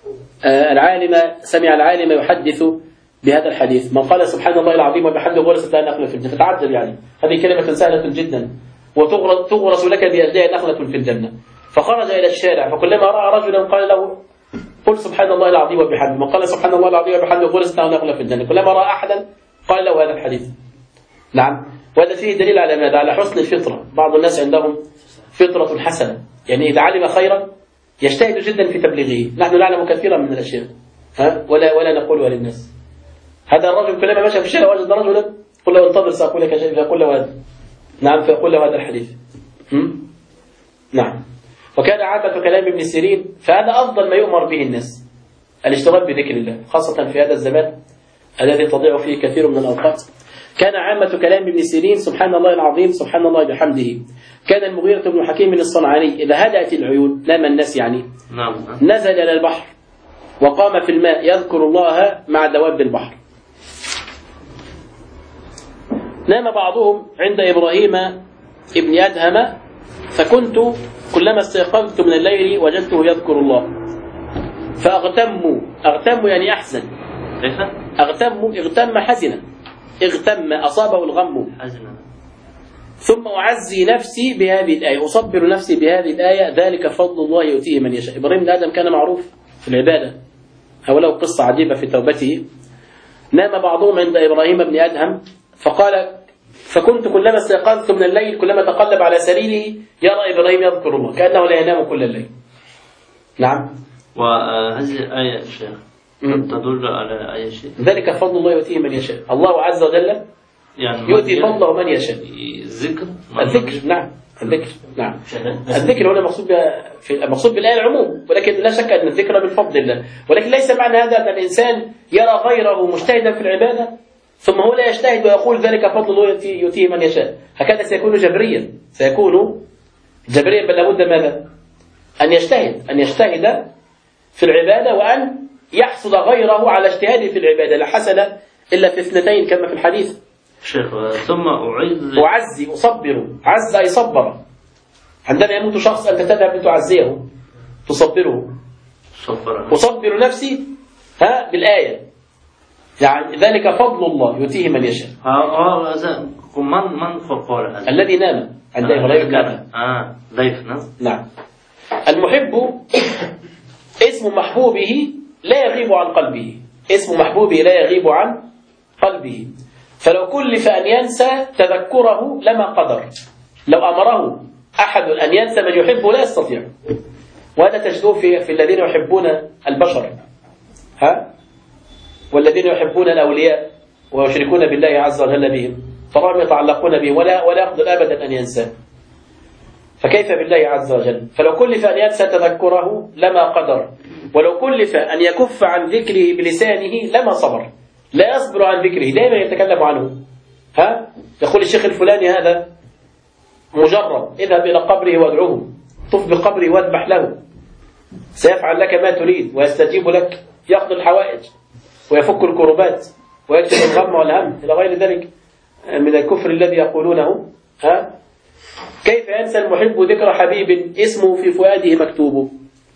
العالم يحدث بهذا الحديث من قال سبحان الله العظيم وبحمده غرست له نخلة في الجنة. فتعجب يعني هذه كلمة سهلة جدا وتغرس لك بأجلها نخلة في الجنة. فخرج إلى الشارع فكلما رأى رجلا قال له قل سبحان الله العظيم وبحمده. من قال سبحان الله العظيم وبحمده غرست له نخلة في الجنة. كلما رأى أحدا قال له هذا الحديث. نعم. وهذا فيه دليل على ماذا؟ على حسن الفطرة. بعض الناس عندهم فطرة حسنة يعني إذا علم خيرا يجتهد جدا في تبليغه. نحن نعلم كثيرا من الأشياء ولا نقولها للناس. هذا الرجل كلما مشى في الشارع وجد رجلا قل له انتظر سأقول لك شيء فيقول له هذا. نعم فيقول له هذا الحديث. نعم. وكان عامة كلام ابن سيرين فهذا أفضل ما يؤمر به الناس الاشتغال بذكر الله خاصة في هذا الزمان الذي تضيع فيه كثير من الأوقات. كان عامة كلام ابن سيرين سبحان الله العظيم سبحان الله بحمده. كان المغيرة بن حكيم الصنعاني إذا هدأت العيون نام الناس يعني نزل إلى البحر وقام في الماء يذكر الله مع دواب البحر. نام بعضهم عند إبراهيم ابن أدهم فكنت كلما استيقظت من الليل وجدته يذكر الله فأغتم يعني أحزن. اغتم حزنا اغتم أصابه الغم حزنا. ثم أعزي نفسي بهذه الآية أصبر نفسي بهذه الآية ذلك فضل الله يؤتيه من يشاء. إبراهيم بن آدم كان معروف في العبادة له قصة عجيبة في توبته. نام بعضهم عند إبراهيم بن أدهم فقال فكنت كلما استيقظت من الليل كلما تقلب على سريره يرى إبراهيم يذكر الله كأنه لا ينام كل الليل. نعم. وهذه الآية شيخ تدل على أي شيء ذلك فضل الله يؤتيه من يشاء. الله عز وجل يعني يؤتي فضله من يشاء. الذكر نعم الذكر نعم الذكر هنا مقصود بالآية العموم ولكن لا شك أن الذكر من فضل الله. ولكن ليس معنى هذا أن الإنسان يرى غيره مجتهدا في العبادة ثم هو لا يجتهد ويقول ذلك فضل الله يؤتيه من يشاء. هكذا سيكون جبريا بل لابد ماذا؟ أن يجتهد في العبادة وأن يحصل غيره على اجتهاده في العبادة. لا حسن إلا في 2 كما في الحديث. شيخ ثم أعزي أصبر. عز أي صبر. عندما يموت شخص أنت تذهب لتعزيه تصبره. أصبر نفسي بالآية يعني ذلك فضل الله يؤتيه من يشاء. من فقال هذا؟ الذي نام عند إبراهيم ضيف نعم. المحب اسم محبوبه لا يغيب عن قلبه. اسم محبوبه لا يغيب عن قلبه. فلو كلف أن ينسى تذكره لما قدر. لو أمره أحد أن ينسى من يحبه لا يستطيع. وهذا تجدوه في الذين يحبون البشر والذين يحبون الأولياء ويشركون بالله عز وجل بهم تراهم يتعلقون به ولا يقدر أبدا أن ينساه. فكيف بالله عز وجل؟ فلو كلف أن ينسى تذكره لما قدر ولو كلف أن يكف عن ذكره بلسانه لما صبر. لا يصبر عن ذكره دائما يتكلم عنه. يقول الشيخ الفلاني هذا مجرب اذهب إلى قبره وادعوه طف بقبره واذبح له سيفعل لك ما تريد ويستجيب لك يقضي الحوائج ويفك الكربات ويكشف الغم والهم إلى غير ذلك من الكفر الذي يقولونه. كيف ينسى المحب ذكر حبيب اسمه في فؤاده مكتوب؟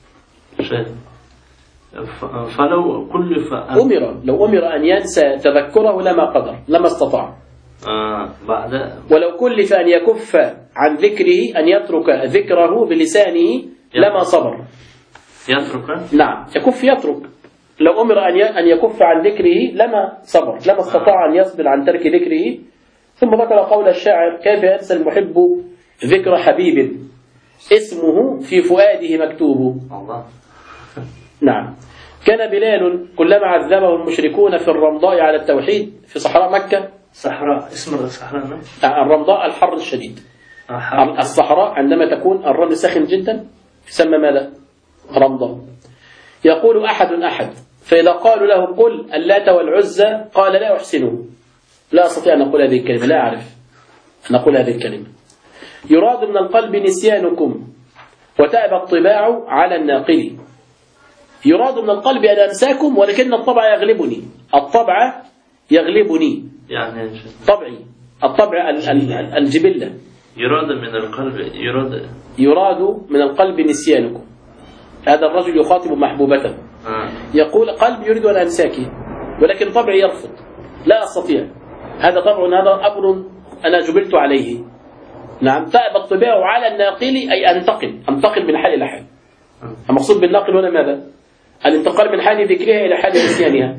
فلو كلف لو أمر أن ينسى تذكره لما قدر لما استطاع. ولو كلف أن يكف عن ذكره أن يترك ذكره بلسانه لما صبر. يترك؟ نعم يترك. لو أمر أن يكف عن ذكره لما صبر لما استطاع أن يصبر عن ترك ذكره. ثم ذكر قول الشاعر كيف ينسى المحب ذكر حبيب اسمه في فؤاده مكتوب. الله. نعم. كان بلال كلما عذبه المشركون في الرمضاء على التوحيد في صحراء مكة. صحراء، اسم الصحراء الرمضاء الحر الشديد. الصحراء عندما تكون الرمل ساخن جدا يسمى ماذا؟ رمضاء. يقول أحد فإذا قالوا له قل اللات والعزى قال لا أحسنه، لا أستطيع أن أقول هذه الكلمة، لا أعرف أن أقول هذه الكلمة. يراد من القلب نسيانكم وتأبى الطباع على الناقل. يراد من القلب أن أنساكم ولكن الطبع يغلبني، الطبع يغلبني يعني طبعي، الطبع الجبلة. يراد من القلب يراد من القلب نسيانكم. هذا الرجل يخاطب محبوبته يقول قلب يريد أن أنساك ولكن طبعي يرفض، لا أستطيع، هذا طبع، هذا أمر أنا جبلت عليه. نعم. تأبى الطباع على الناقل أي أنتقل من حال إلى حال. المقصود بالناقل هنا ماذا؟ الانتقال من حال ذكرها إلى حال نسيانها.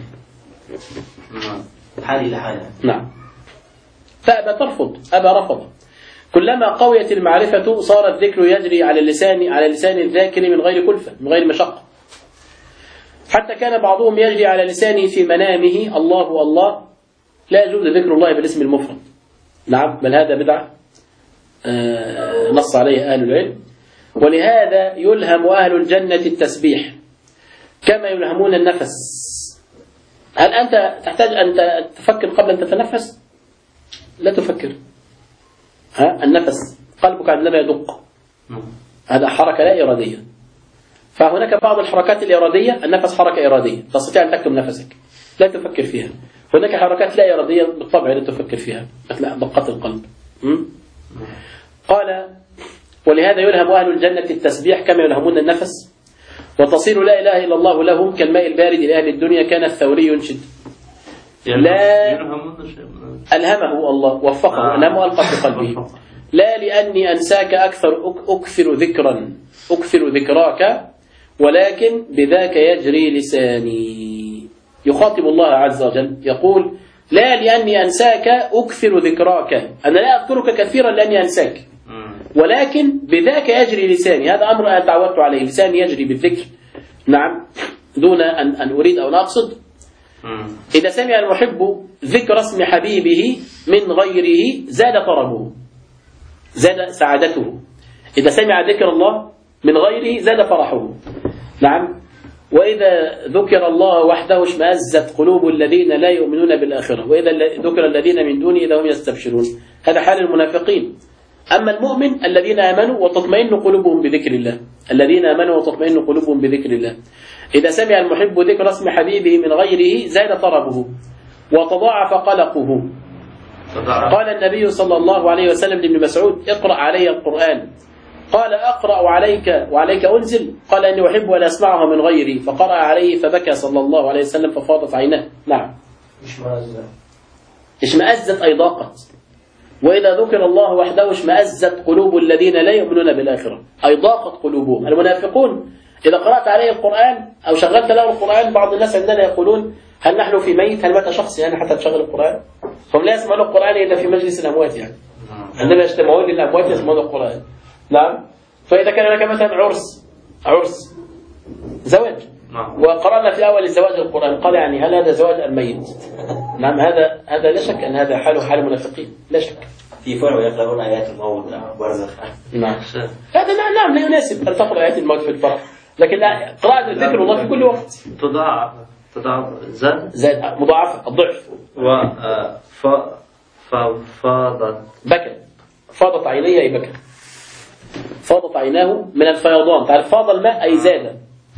حال إلى حال. نعم. تأبى ترفض، أبى رفض. كلما قويت المعرفة صار الذكر يجري على لسان الذاكر من غير كلفة، من غير مشقة. حتى كان بعضهم يجري على لسانه في منامه الله الله، لا يجوز ذكر الله بالاسم المفرد. نعم، بل هذا بدعة نص عليه أهل العلم. ولهذا يلهم أهل الجنة التسبيح كما يلهمون النفس. هل أنت تحتاج أن تفكر قبل أن تتنفس؟ لا تفكر. النفس قلبك عندما يدق هذا حركة لا إرادية. فهناك بعض الحركات الإرادية، النفس حركة إرادية تستطيع أن تكتم نفسك لا تفكر فيها. هناك حركات لا إرادية بالطبع لا تفكر فيها مثل دقات القلب. قال ولهذا يلهم أهل الجنة التسبيح كما يلهمون النفس، وتصير لا إله إلا الله لهم كالماء البارد لأهل الدنيا كان الثوري ينشد. لا ألهمه الله وفقه، ألهمه ألقى في قلبه. لا لأني أنساك أكثر ذكراك ولكن بذاك يجري لساني. يخاطب الله عز وجل يقول لا لأني أنساك أكثر ذكراك، أنا لا أذكرك كثيرا لأني أنساك ولكن بذاك يجري لساني. هذا أمر أنا تعودت عليه، لساني يجري بالذكر. نعم، دون أن أريد أو أقصد. إذا سمع المحب ذكر اسم حبيبه من غيره زاد طربه، زاد سعادته. إذا سمع ذكر الله من غيره زاد فرحه. نعم. وإذا ذكر الله وحده اشمأزت قلوب الذين لا يؤمنون بالآخرة وإذا ذكر الذين من دونه إذا هم يستبشرون. هذا حال المنافقين. أما المؤمن الذين آمنوا وتطمئن قلوبهم بذكر الله، الذين آمنوا وتطمئن قلوبهم بذكر الله. إذا سمع المحب ذكر اسم حبيبه من غيره زاد طربه وتضاعف قلقه. قال النبي صلى الله عليه وسلم لابن مسعود اقرأ علي القرآن. قال أقرأ وعليك أنزل؟ قال أني أحب أن أسمعه من غيري. فقرأ عليه فبكى صلى الله عليه وسلم ففاضت عيناه. نعم. اشمأزت أي ضاقت. وإذا ذكر الله وحده اشمأزت قلوب الذين لا يؤمنون بالآخرة أي ضاقت قلوبهم. المنافقون إذا قرأت عليه القرآن أو شغلت له القرآن، بعض الناس عندنا يقولون هل نحن في ميت؟ هل مات شخص يعني حتى تشغل القرآن؟ هم لا يسمعون القرآن إلا في مجلس الأموات، يعني عندما يجتمعون للأموات يسمعون القرآن. نعم. فإذا كان لك مثلا عرس زواج وقرأنا في أول الزواج القرآن، قال يعني هل هذا زواج الميت؟ نعم. هذا لا شك أن هذا حال المنافقين، لا شك. في فرع يقرؤون آيات الموت برزخ. نعم. هذا نعم لا يناسب أن تقرأ آيات الموت في الفرح، لكن لا، قراءة الذكر الله في كل وقت. تضاعف زاد مضاعفة الضعف. بكى، فاضت عينيه أي بكى، فاضت عيناه من الفيضان. تعرف فاض الماء أي زاد.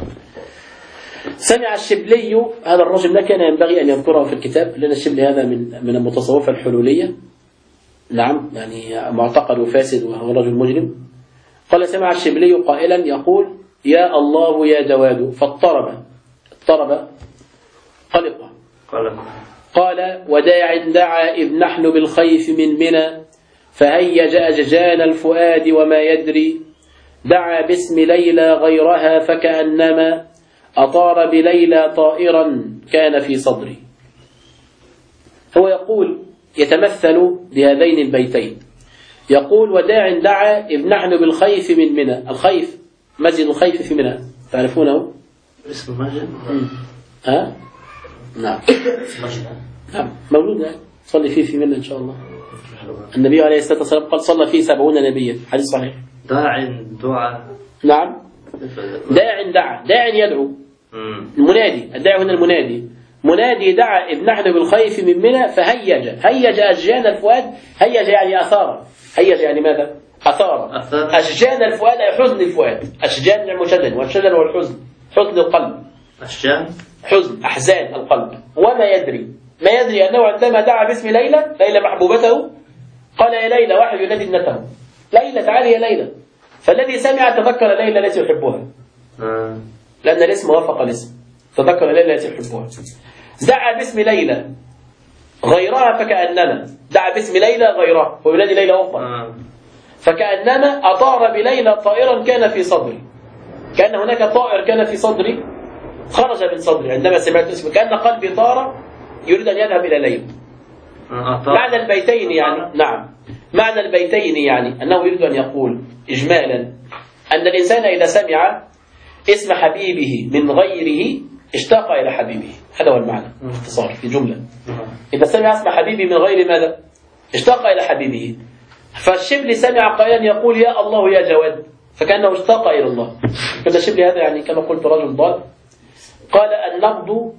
سمع الشبلي، هذا الرجل لا كان ينبغي أن يذكره في الكتاب لأن الشبلي هذا من المتصوفة الحلولية. نعم، يعني معتقد فاسد وهو رجل مجرم. قال سمع الشبلي قائلا يقول يا الله يا جواد فاضطرب قلق. قال وداع دعا إذ نحن بالخيف من منى فهيج أججان الفؤاد وما يدري دعا باسم ليلى غيرها فكأنما أطار بليلى طائرا كان في صدري. هو يقول يتمثل بهذين البيتين، يقول وداع دعا إذ نحن بالخيف من منى. الخيف مسجد الخيف في منى، تعرفونه؟ اسم مسجد؟ ها؟ نعم. نعم مولود يعني صلي فيه في منى إن شاء الله. النبي عليه الصلاة والسلام قال صلى فيه 70 نبيا، حديث صحيح. دعاء. نعم. داع يدعو. المنادي، الداعي هنا المنادي. منادي دعا إذ نحن بالخيف من منى فهيج أشجان الفؤاد. هيج يعني أثار. هيج يعني ماذا؟ أثار. أشجان الفؤاد أي حزن الفؤاد. أشجان المشجن، والشجن والحزن، حزن القلب. أشجان حزن، أحزان القلب. وما يدري أنه عندما دعا باسم ليلى محبوبته قال يا ليلى، واحد ينادي ابنته ليلى تعالي يا ليلى، فالذي سمع تذكر ليلى التي يحبها لأن الاسم وافق الاسم، تذكر ليلى التي يحبها. دعا باسم ليلى غيرها فكأنما دعا باسم ليلى غيرها، وينادي ليلى أخرى فكأنما أطار بليلى طائرا كان في صدري، كأن هناك طائر كان في صدري خرج من صدري عندما سمعت اسمه، كأن قلبي طار يريد أن يذهب إلى ليلى. معنى البيتين يعني نعم، معنى البيتين يعني أنه يريد أن يقول إجمالا أن الإنسان إذا سمع اسم حبيبه من غيره اشتاق إلى حبيبه. هذا هو المعنى باختصار في جملة. إذا سمع اسم حبيبه من غير ماذا؟ اشتاق إلى حبيبه. فالشبل سمع قائلا يقول يا الله يا جواد، فكأنه اشتاق إلى الله. كذا الشبل هذا يعني كما قلت رجل ضال قال النبض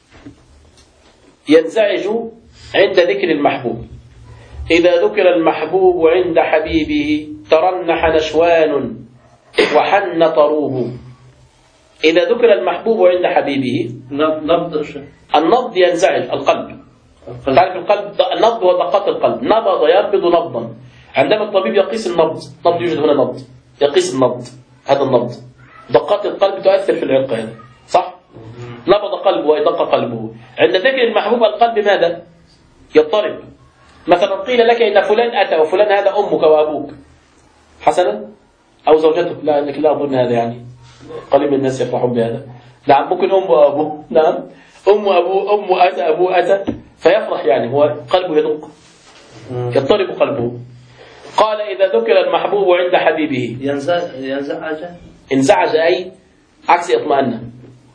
ينزعج عند ذكر المحبوب، إذا ذكر المحبوب عند حبيبه ترنح نشوان وحن طروه. إذا ذكر المحبوب عند حبيبه النبض ينزعج القلب. تعرف القلب النبض هو دقات القلب، نبض ينبض نبضا. عندما الطبيب يقيس النبض يوجد هنا نبض، يقيس النبض، هذا النبض دقات القلب تؤثر في العرق هذا صح؟ نبض قلبه ويدق قلبه. عند ذكر المحبوب القلب ماذا؟ يضطرب. مثلا قيل لك إن فلان أتى وفلان هذا أمك وأبوك حسنا أو زوجتك، لا أنك لا أظن هذا يعني قليل من الناس يفرحون بهذا. نعم ممكن أم وأبوه، نعم أم وأبوه، أم أتى أبوه أتى فيفرح يعني هو قلبه يدق يضطرب قلبه. قال إذا ذكر المحبوب عند حبيبه انزعج أي عكس اطمأن،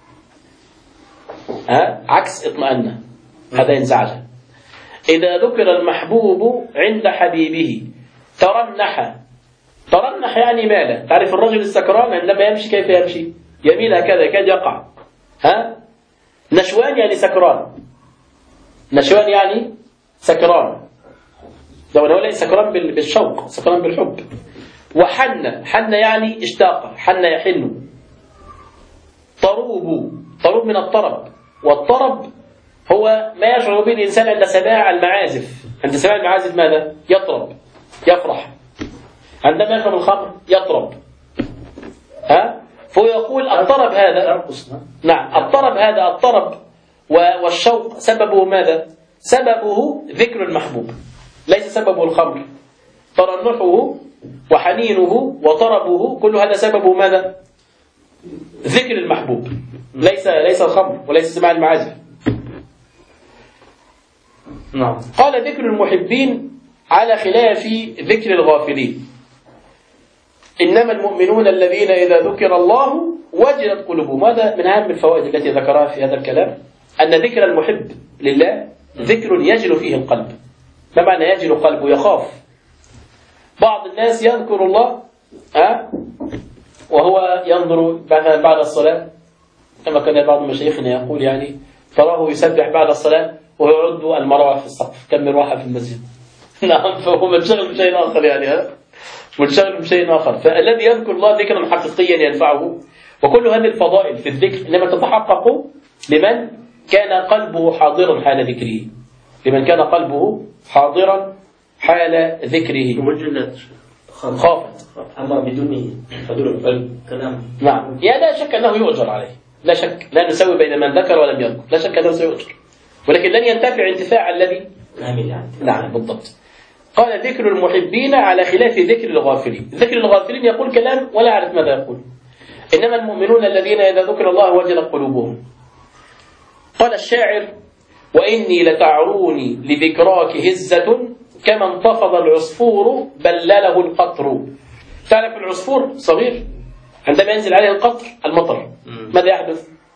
عكس اطمأن هذا ينزعج. إذا ذكر المحبوب عند حبيبه ترنح يعني ماله. تعرف الرجل السكران عندما يمشي كيف يمشي؟ يميل هكذا يكاد يقع. نشوان يعني سكران، نشوان يعني سكران، لو ليس سكران بالشوق، سكران بالحب. وحن يعني اشتاق، حن يحن. طروب من الطرب، والطرب هو ما يشعر به الإنسان عند سماع المعازف. عند سماع المعازف ماذا؟ يطرب، يفرح. عندما يشرب الخمر يطرب. فهو يقول الطرب هذا، نعم الطرب هذا، الطرب والشوق سببه ماذا؟ سببه ذكر المحبوب، ليس سببه الخمر. ترنحه وحنينه وطربه كل هذا سببه ماذا؟ ذكر المحبوب، ليس الخمر وليس سماع المعازف. نعم. قال ذكر المحبين على خلاف ذكر الغافلين. إنما المؤمنون الذين إذا ذكر الله وجلت قلوبهم. هذا من أهم الفوائد التي ذكرها في هذا الكلام، أن ذكر المحب لله ذكر يجل فيه القلب. ما معنى يجل قلبه؟ يخاف. بعض الناس يذكر الله وهو ينظر بعد الصلاة، كما كان بعض مشايخنا يقول يعني تراه يسبح بعد الصلاة ويعد المروحة في السقف، كم مروحة في المسجد. نعم، فهو منشغل بشيء آخر يعني منشغل بشيء آخر. فالذي يذكر الله ذكرا حقيقيا ينفعه. وكل هذه الفضائل في الذكر إنما تتحقق لمن كان قلبه حاضرا حال ذكره، لمن كان قلبه حاضرا حال ذكره. خافت أما بدون حضور القلب كلام. نعم، يعني لا شك أنه يؤجر عليه، لا شك، لا نسوي بين من ذكر ولم يذكر، لا شك أنه سيؤجر، ولكن لن ينتفع انتفاع الذي نعم بالضبط. قال ذكر المحبين على خلاف ذكر الغافلين. ذكر الغافلين يقول كلام ولا يعرف ماذا يقول. إنما المؤمنون الذين إذا ذكر الله وجلت قلوبهم. قال الشاعر وإني لتعروني لذكراك هزة كما انتفض العصفور بلله القطر. تعرف العصفور صغير عندما ينزل عليه القطر المطر ماذا يحدث؟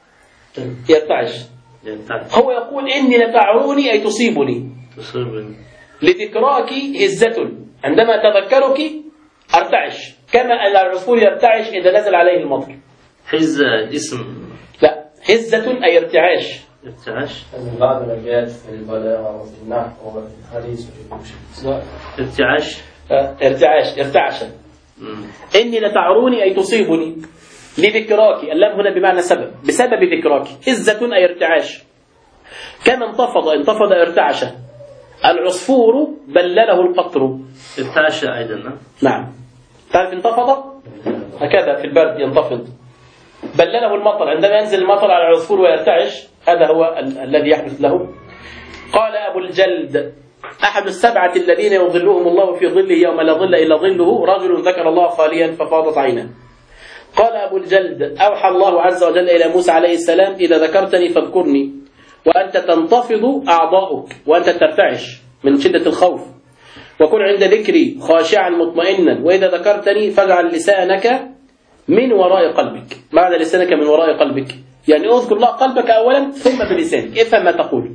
يرتعش. هو يقول إني لتعروني أي تصيبني لذكراك هزة، عندما أتذكرك أرتعش كما العصفور يرتعش إذا نزل عليه المطر. حزة اسم؟ لا، هزة أي ارتعاش. ارتعاش بعض الأبيات في البلاغة وفي النحو وفي الحديث ارتعاش ارتعش. إني لتعروني أي تصيبني لذكراك، اللام هنا بمعنى سبب، بسبب ذكراك. هزة أي ارتعاش. كما انتفض ارتعش. العصفور بلله القطر. ارتعش أيضا. نعم. تعرف انتفض هكذا في البرد ينتفض. بلله المطر، عندما ينزل المطر على العصفور ويرتعش، هذا هو الذي يحدث له. قال أبو الجلد: أحد السبعة الذين يظلهم الله في ظله يوم لا ظل إلا ظله رجل ذكر الله خاليا ففاضت عينه. قال أبو الجلد: أوحى الله عز وجل إلى موسى عليه السلام: إذا ذكرتني فاذكرني وأنت تنتفض أعضاؤك وأنت ترتعش من شدة الخوف، وكن عند ذكري خاشعا مطمئنا، وإذا ذكرتني فاجعل لسانك من وراء قلبك. معنى لسانك من وراء قلبك يعني اذكر الله قلبك أولا ثم بلسانك، افهم ما تقول.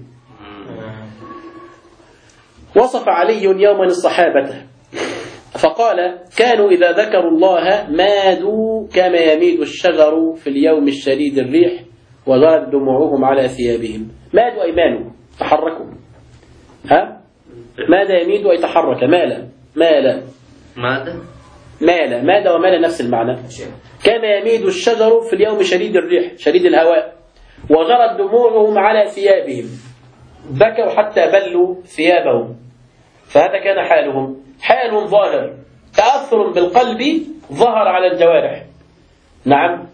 وصف علي يوما الصحابة فقال: كانوا إذا ذكروا الله مادوا كما يميد الشجر في اليوم الشديد الريح وجرت دموعهم على ثيابهم. مادوا أي تحركوا. ماد يميد أي تحرك. ماد ومال نفس المعنى. كما يميد الشجر في اليوم شديد الريح شديد الهواء وجرت دموعهم على ثيابهم، بكوا حتى بلوا ثيابهم. فهذا كان حالهم، حال ظاهر، تأثر بالقلب ظهر على الجوارح. نعم.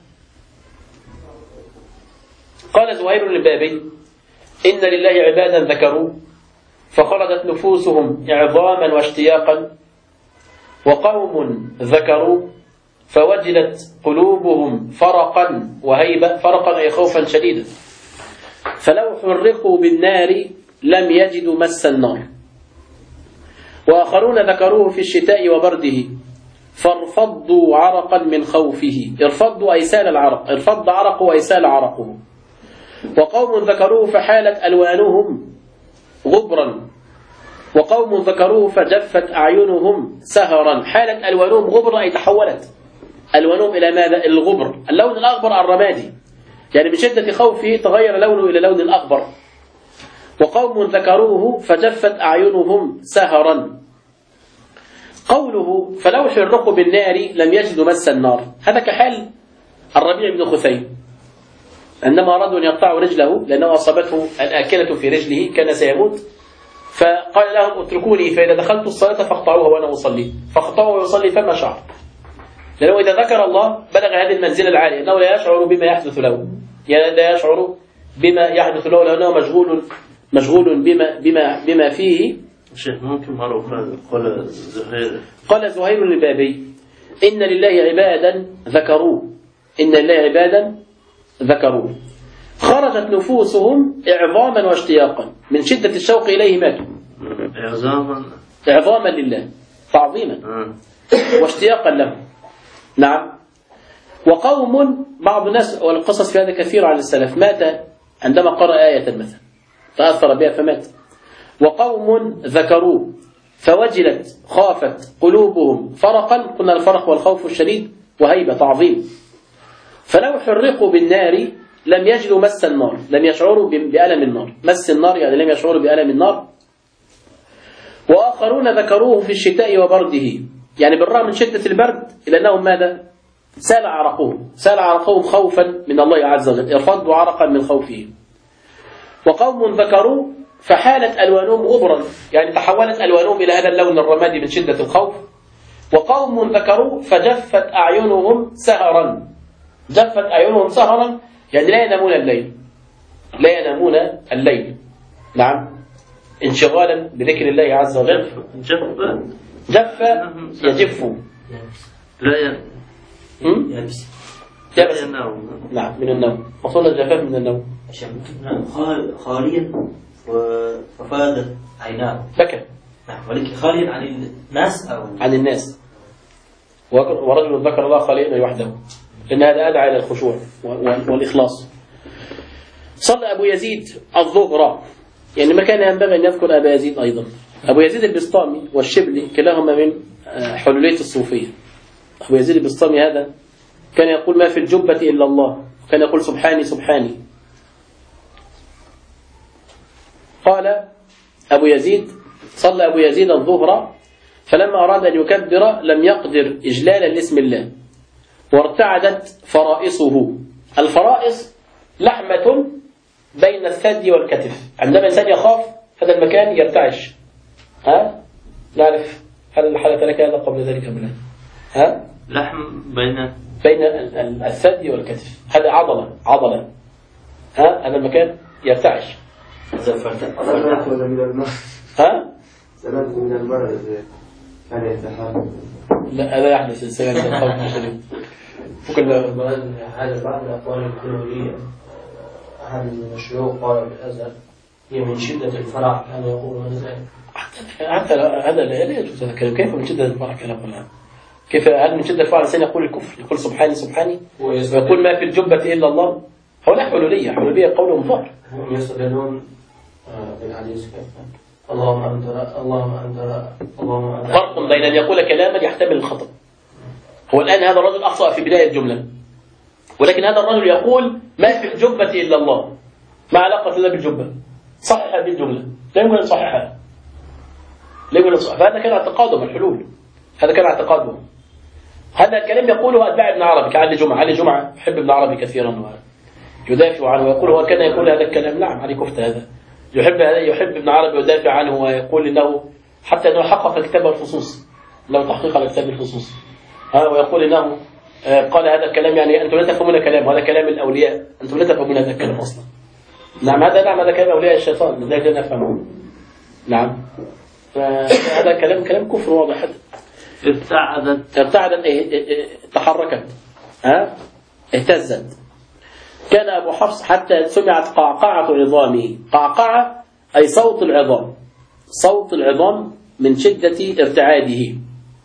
قال زهير البابي: إن لله عبادا ذكروا فخرجت نفوسهم إعظاما واشتياقا، وقوم ذكروا فوجلت قلوبهم فرقا وهيبة. فرقا أي خوفا شديدا. فلو حرقوا بالنار لم يجدوا مس النار. وآخرون ذكروه في الشتاء وبرده فارفضوا عرقا من خوفه. ارفضوا أي سال العرق، ارفض عرقه أي سال عرقه. وقوم ذكروه فحالت ألوانهم غبرا، وقوم ذكروه فجفت أعينهم سهرا. حالت ألوانهم غبرا أي تحولت ألوانهم إلى ماذا؟ الغبر، اللون الأخضر الرمادي، يعني من شدة خوفه تغير لونه إلى لون الأخضر. وقوم ذكروه فجفت أعينهم سهرا. قوله فلو حرقوا بالنار لم يجدوا مس النار، هذا كحال الربيع بن خثيم عندما أرادوا أن يقطعوا رجله لأنه أصابته الآكلة في رجله كان سيموت، فقال لهم اتركوني فإذا دخلت الصلاة فاقطعوها وأنا أصلي، فاقطعوا ويصلي فما شعر، لأنه إذا ذكر الله بلغ هذه المنزلة العالية أنه لا يشعر بما يحدث له، لا يشعر بما يحدث له لأنه مشغول بما فيه. شيخ ممكن مرة قال زهير البابي: إن لله عبادا ذكروه، إن لله عبادا ذكروه خرجت نفوسهم إعظاما واشتياقا، من شدة الشوق إليه ماتوا. إعظاما لله، تعظيما واشتياقا له. نعم. وقوم، بعض الناس والقصص في هذا كثير عن السلف، مات عندما قرأ آية مثلا تأثر بها فمات. وقوم ذكروه فوجلت خافت قلوبهم فرقا، قلنا الفرق والخوف الشديد وهيبة تعظيم. فلو حرقوا بالنار لم يجدوا مس النار، لم يشعروا بألم النار. مس النار يعني لم يشعروا بألم النار. وآخرون ذكروه في الشتاء وبرده، يعني بالرغم من شدة البرد إلا أنهم ماذا؟ سال عرقهم خوفا من الله عز وجل، ارفضوا عرقا من خوفه. وقوم ذكروا فحالت ألوانهم غبرا، يعني تحولت ألوانهم إلى هذا اللون الرمادي من شدة الخوف. وقوم ذكروا فجفت أعينهم سهرا، جفت أعينهم سهرا يعني لا ينامون الليل. نعم، انشغالا بذكر الله عز وجل. جف يجف لا يبس. نعم، من النوم. وصلنا الجفاف من النوم. خاليا ففادت عيناه. بكى. ولكن خاليا عن الناس أو عن الناس. ورجل ذكر الله خاليا وحده، لأن هذا أدعى إلى الخشوع والإخلاص. صلى أبو يزيد الظهر، يعني ما كان ينبغي أن يذكر أبا يزيد أيضا. أبو يزيد البسطامي والشبلي كلاهما من حلولية الصوفية. أبو يزيد البسطامي هذا كان يقول ما في الجبة إلا الله، كان يقول سبحاني سبحاني. قال أبو يزيد صلى أبو يزيد الظهر فلما أراد أن يكبر لم يقدر إجلالا لاسم الله وارتعدت فرائصه. الفرائص لحمة بين الثدي والكتف، عندما الإنسان يخاف هذا المكان يرتعش. نعرف هل حدث لك هذا قبل ذلك أم لا؟ لحم بين الثدي والكتف، هذا عضلة هذا المكان يرتعش. سمعت من المرض سمعت من المرض كان يتحرك. لا هذا يحدث الإنسان من الخوف الشديد. هذا بعض الأقوال الكلورية. أحد المشيوخ قال بالأزهر هي من شدة الفرح، كان يقول من ذلك. حتى هذا لا يجوز هذا الكلام. كيف من شدة الفرح كلام الله؟ كيف هل من شدة الفرح الإنسان يقول الكفر، يقول سبحاني سبحاني ويقول ما في الجبة إلا الله؟ هو لا حلولية قولهم ظاهر. هم يستدلون بالحديث اللهم أنت فرق بين أن يقول كلاما يحتمل الخطأ. هو الآن هذا الرجل أخطأ في بداية الجملة، ولكن هذا الرجل يقول ما في الجبة إلا الله، ما علاقة له بالجبة؟ صحح هذه الجملة، لا يمكن أن تصححها. فهذا كان اعتقادهم الحلول، هذا كان اعتقادهم. هذا الكلام يقوله أتباع ابن عربي كعلي جمعة يحب ابن عربي كثيرا ويدافع عنه ويقول هو كان يقول هذا الكلام. نعم علي كفتة هذا يحب ابن عربي ويدافع عنه ويقول إنه حتى أنه حقق كتاب الفصوص، له تحقيق على كتاب الفصوص، ويقول إنه قال هذا الكلام يعني أنتم لا تفهمون كلام، وهذا كلام الأولياء، أنتم لا تفهمون هذا الكلام أصلا. نعم هذا كلام أولياء الشيطان، لذلك لا نفهمه. نعم فهذا كلام كفر واضح. ارتعدت تحركت اهتزت. كان أبو حفص حتى سمعت قعقعة عظامه. قعقعة أي صوت العظام من شدة ارتعاده.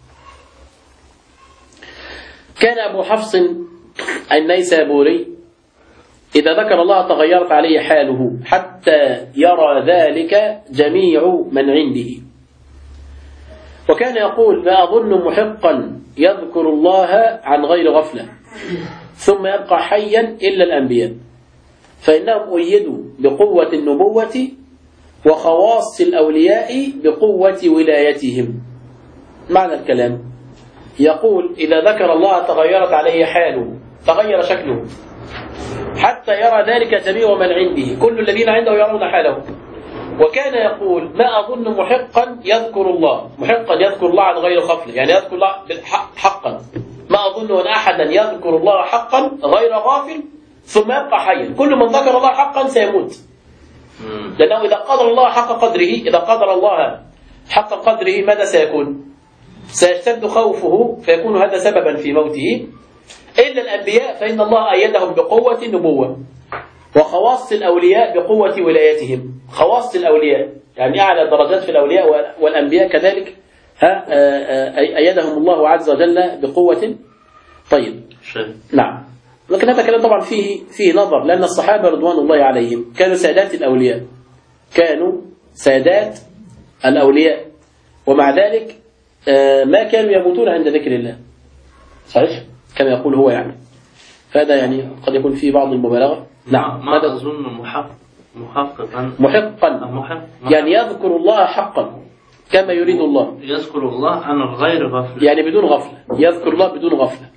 كان أبو حفص النيسابوري إذا ذكر الله تغيرت عليه حاله حتى يرى ذلك جميع من عنده. وكان يقول ما أظن محقا يذكر الله عن غير غفلة ثم يبقى حيا إلا الأنبياء، فإنهم أيدوا بقوة النبوة وخواص الأولياء بقوة ولايتهم. معنى الكلام يقول إذا ذكر الله تغيرت عليه حاله، تغير شكله حتى يرى ذلك جميع من عنده، كل الذين عنده يرون حاله. وكان يقول ما أظن محقا يذكر الله عن غير غفلة، يعني يذكر الله حقا. ما أظن أن أحدا يذكر الله حقا غير غافل ثم يبقى حيا. كل من ذكر الله حقا سيموت، لأنه إذا قدر الله حق قدره ماذا سيكون؟ سيشتد خوفه فيكون هذا سببا في موته. إلا الأنبياء فإن الله أيدهم بقوة النبوة وخواص الأولياء بقوة ولايتهم. خواص الأولياء يعني أعلى درجات في الأولياء والأنبياء كذلك أيدهم الله عز وجل بقوة. طيب نعم، لكن هذا كلام طبعا فيه نظر، لأن الصحابة رضوان الله عليهم كانوا سادات الأولياء، ومع ذلك ما كانوا يموتون عند ذكر الله. صحيح كما يقول هو يعني، فهذا يعني قد يكون فيه بعض المبالغة. نعم ما أظن محقا يعني يذكر الله حقا كما يريد الله، يذكر الله عن غير غفلة، يعني بدون غفلة، يذكر الله بدون غفلة.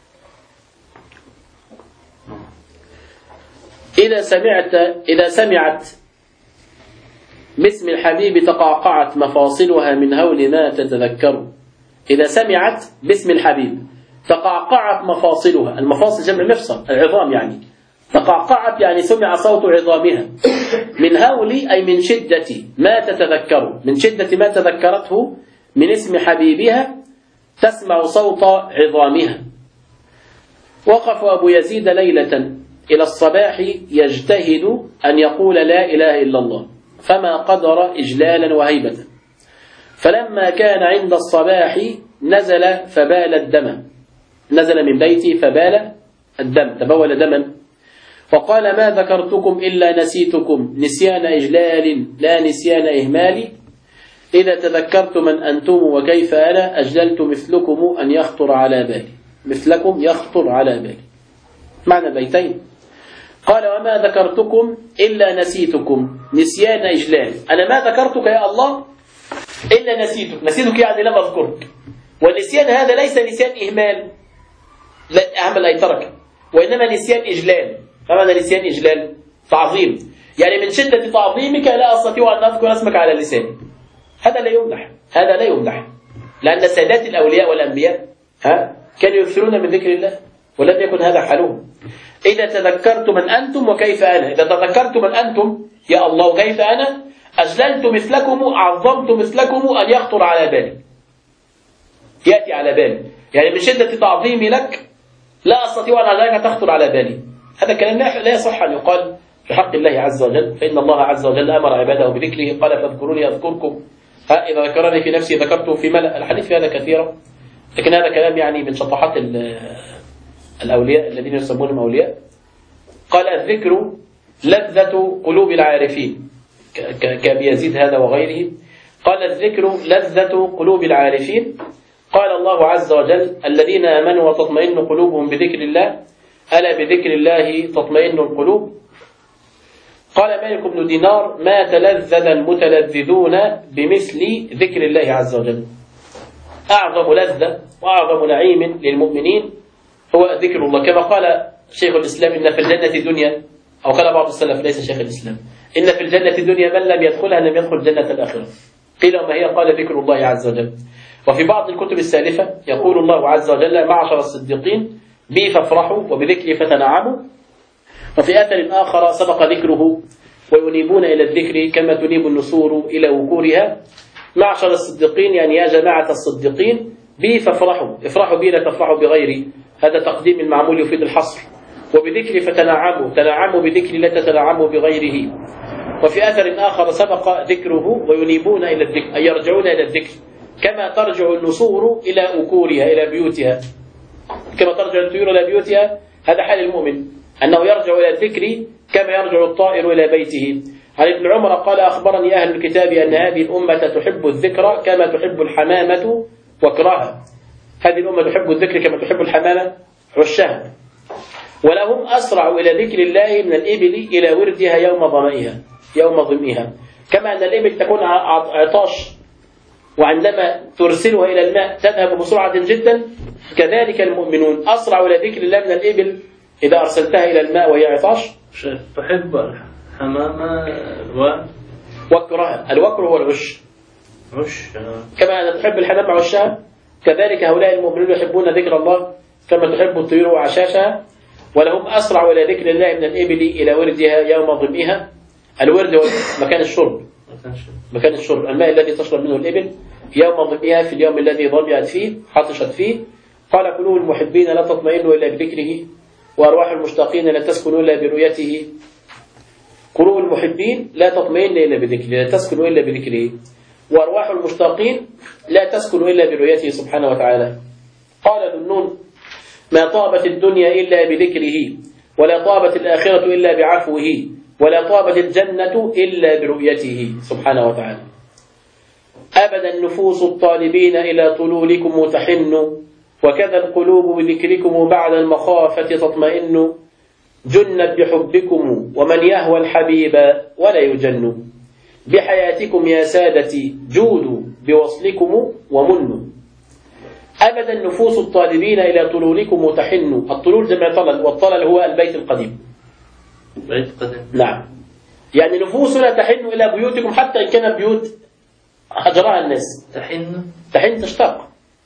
إذا سمعت باسم الحبيب تقعقعت مفاصلها من هول ما تتذكر. إذا سمعت باسم الحبيب تقعقعت مفاصلها، المفاصل جمع مفصل، العظام يعني. تقعقعت يعني سمع صوت عظامها، من هول أي من شدة ما تتذكر، من شدة ما تذكرته من اسم حبيبها تسمع صوت عظامها. وقف أبو يزيد ليلة إلى الصباح يجتهد أن يقول لا إله إلا الله، فما قدر إجلالا وهيبة. فلما كان عند الصباح نزل من بيتي فبال الدم، تبول دما. وقال ما ذكرتكم إلا نسيتكم نسيان إجلال لا نسيان إهمال إذا تذكرت من أنتم وكيف أنا أجللت مثلكم أن يخطر على بالي مثلكم يخطر على بالي. معنى بيتين. قال وما ذكرتكم إلا نسيتكم نسيان إجلال. أنا ما ذكرتك يا الله إلا نسيتك يعني لم أذكرك. والنسيان هذا ليس نسيان إهمال لا أهمل أي ترك، وإنما نسيان إجلال. فماذا نسيان إجلال؟ تعظيم، يعني من شدة تعظيمك لا أستطيع أن أذكر اسمك على لساني. هذا لا يمدح لأن سادات الأولياء والأنبياء كانوا يكثرون من ذكر الله ولم يكن هذا حالهم. إذا تذكرت من أنتم وكيف أنا، إذا تذكرت من أنتم يا الله وكيف أنا أجللت مثلكم عظمت مثلكم أن يخطر على بالي، يأتي على بالي، يعني من شدة تعظيمي لك لا أستطيع أن ذلك تخطر على بالي. هذا كلام لا يصح أن يقال في حق الله عز وجل، فإن الله عز وجل أمر عباده بذكره قال فاذكروني أذكركم إذا ذكرني في نفسي ذكرته في ملأ. الحديث في هذا كثيرا، لكن هذا كلام يعني من شطحات الأولياء الذين يسمونهم أولياء. قال الذكر لذة قلوب العارفين كأبي يزيد هذا وغيره. قال الذكر لذة قلوب العارفين. قال الله عز وجل الذين آمنوا وتطمئن قلوبهم بذكر الله ألا بذكر الله تطمئن القلوب. قال مالك بن دينار ما تلذذ المتلذذون بمثل ذكر الله عز وجل. أعظم لذة وأعظم نعيم للمؤمنين هو ذكر الله، كما قال شيخ الإسلام إن في الجنة دنيا، أو قال بعض السلف ليس شيخ الإسلام إن في الجنة دنيا من لم يدخلها لم يدخل جنة الآخرة. قيل وما هي؟ قال ذكر الله عز وجل. وفي بعض الكتب السالفة يقول الله عز وجل معشر الصديقين بي فافرحوا وبذكري فتنعموا. وفي أثر آخر سبق ذكره وينيبون إلى الذكر كما تنيب النسور إلى وكورها. معشر الصديقين يعني يا جماعة الصديقين بي فافرحوا، افرحوا بي لا تفرحوا بغيري، هذا تقديم المعمول يفيد الحصر. وبذكري فتنعموا، تنعموا بذكري لا تتنعموا بغيره. وفي أثر آخر سبق ذكره وينيبون إلى الذكر أي يرجعون إلى الذكر كما ترجع النسور إلى أكورها إلى بيوتها، كما ترجع الطيور إلى بيوتها. هذا حال المؤمن أنه يرجع إلى الذكر كما يرجع الطائر إلى بيته. عن ابن عمر قال أخبرني أهل الكتاب أن هذه الأمة تحب الذكر كما تحب الحمامة وكرها. هذه الأمة تحب الذكر كما تحب الحمامة والشهد. ولهم أسرع إلى ذكر الله من الإبل إلى وردها يوم ظمئها. كما أن الإبل تكون عطاش وعندما ترسلها إلى الماء تذهب بسرعة جدا، كذلك المؤمنون أسرع إلى ذكر الله من الإبل إذا أرسلتها إلى الماء وهي عطاش. تحب الحمامة وكرها. الوكر هو العش. كما أن تحب الحمامة عشها كذلك هؤلاء المؤمنون يحبون ذكر الله كما تحب الطيور وعشاشها. ولهم أسرع إلى ذكر الله من الإبل إلى وردها يوم ظمئها. الورد هو مكان الشرب، الماء الذي تشرب منه الإبل يوم ظمئها في اليوم الذي ظمئت فيه عطشت فيه. قال قلوب المحبين لا تطمئن إلا بذكره وأرواح المشتاقين لا تسكن إلا برؤيته. قلوب المحبين لا تطمئن إلا بذكره لا تسكن إلا بذكره، وأرواح المشتاقين لا تسكن إلا برؤيته سبحانه وتعالى. قال ذو النون ما طابت الدنيا إلا بذكره ولا طابت الآخرة إلا بعفوه ولا طابت الجنة إلا برؤيته سبحانه وتعالى. أبدا النفوس الطالبين إلى طلولكم تحن وكذا القلوب بذكركم بعد المخافة تطمئن. جنت بحبكم ومن يهوى الحبيب ولا يجن. بحياتكم يا سادتي جودوا بوصلكم ومنوا. أبدا النفوس الطالبين إلى طلولكم تحن. الطلول جمع طلل، والطلل هو البيت القديم. بيت قديم. نعم، يعني نفوسنا تحن إلى بيوتكم حتى إن كانت بيوت هجرها الناس. تحن تشتاق.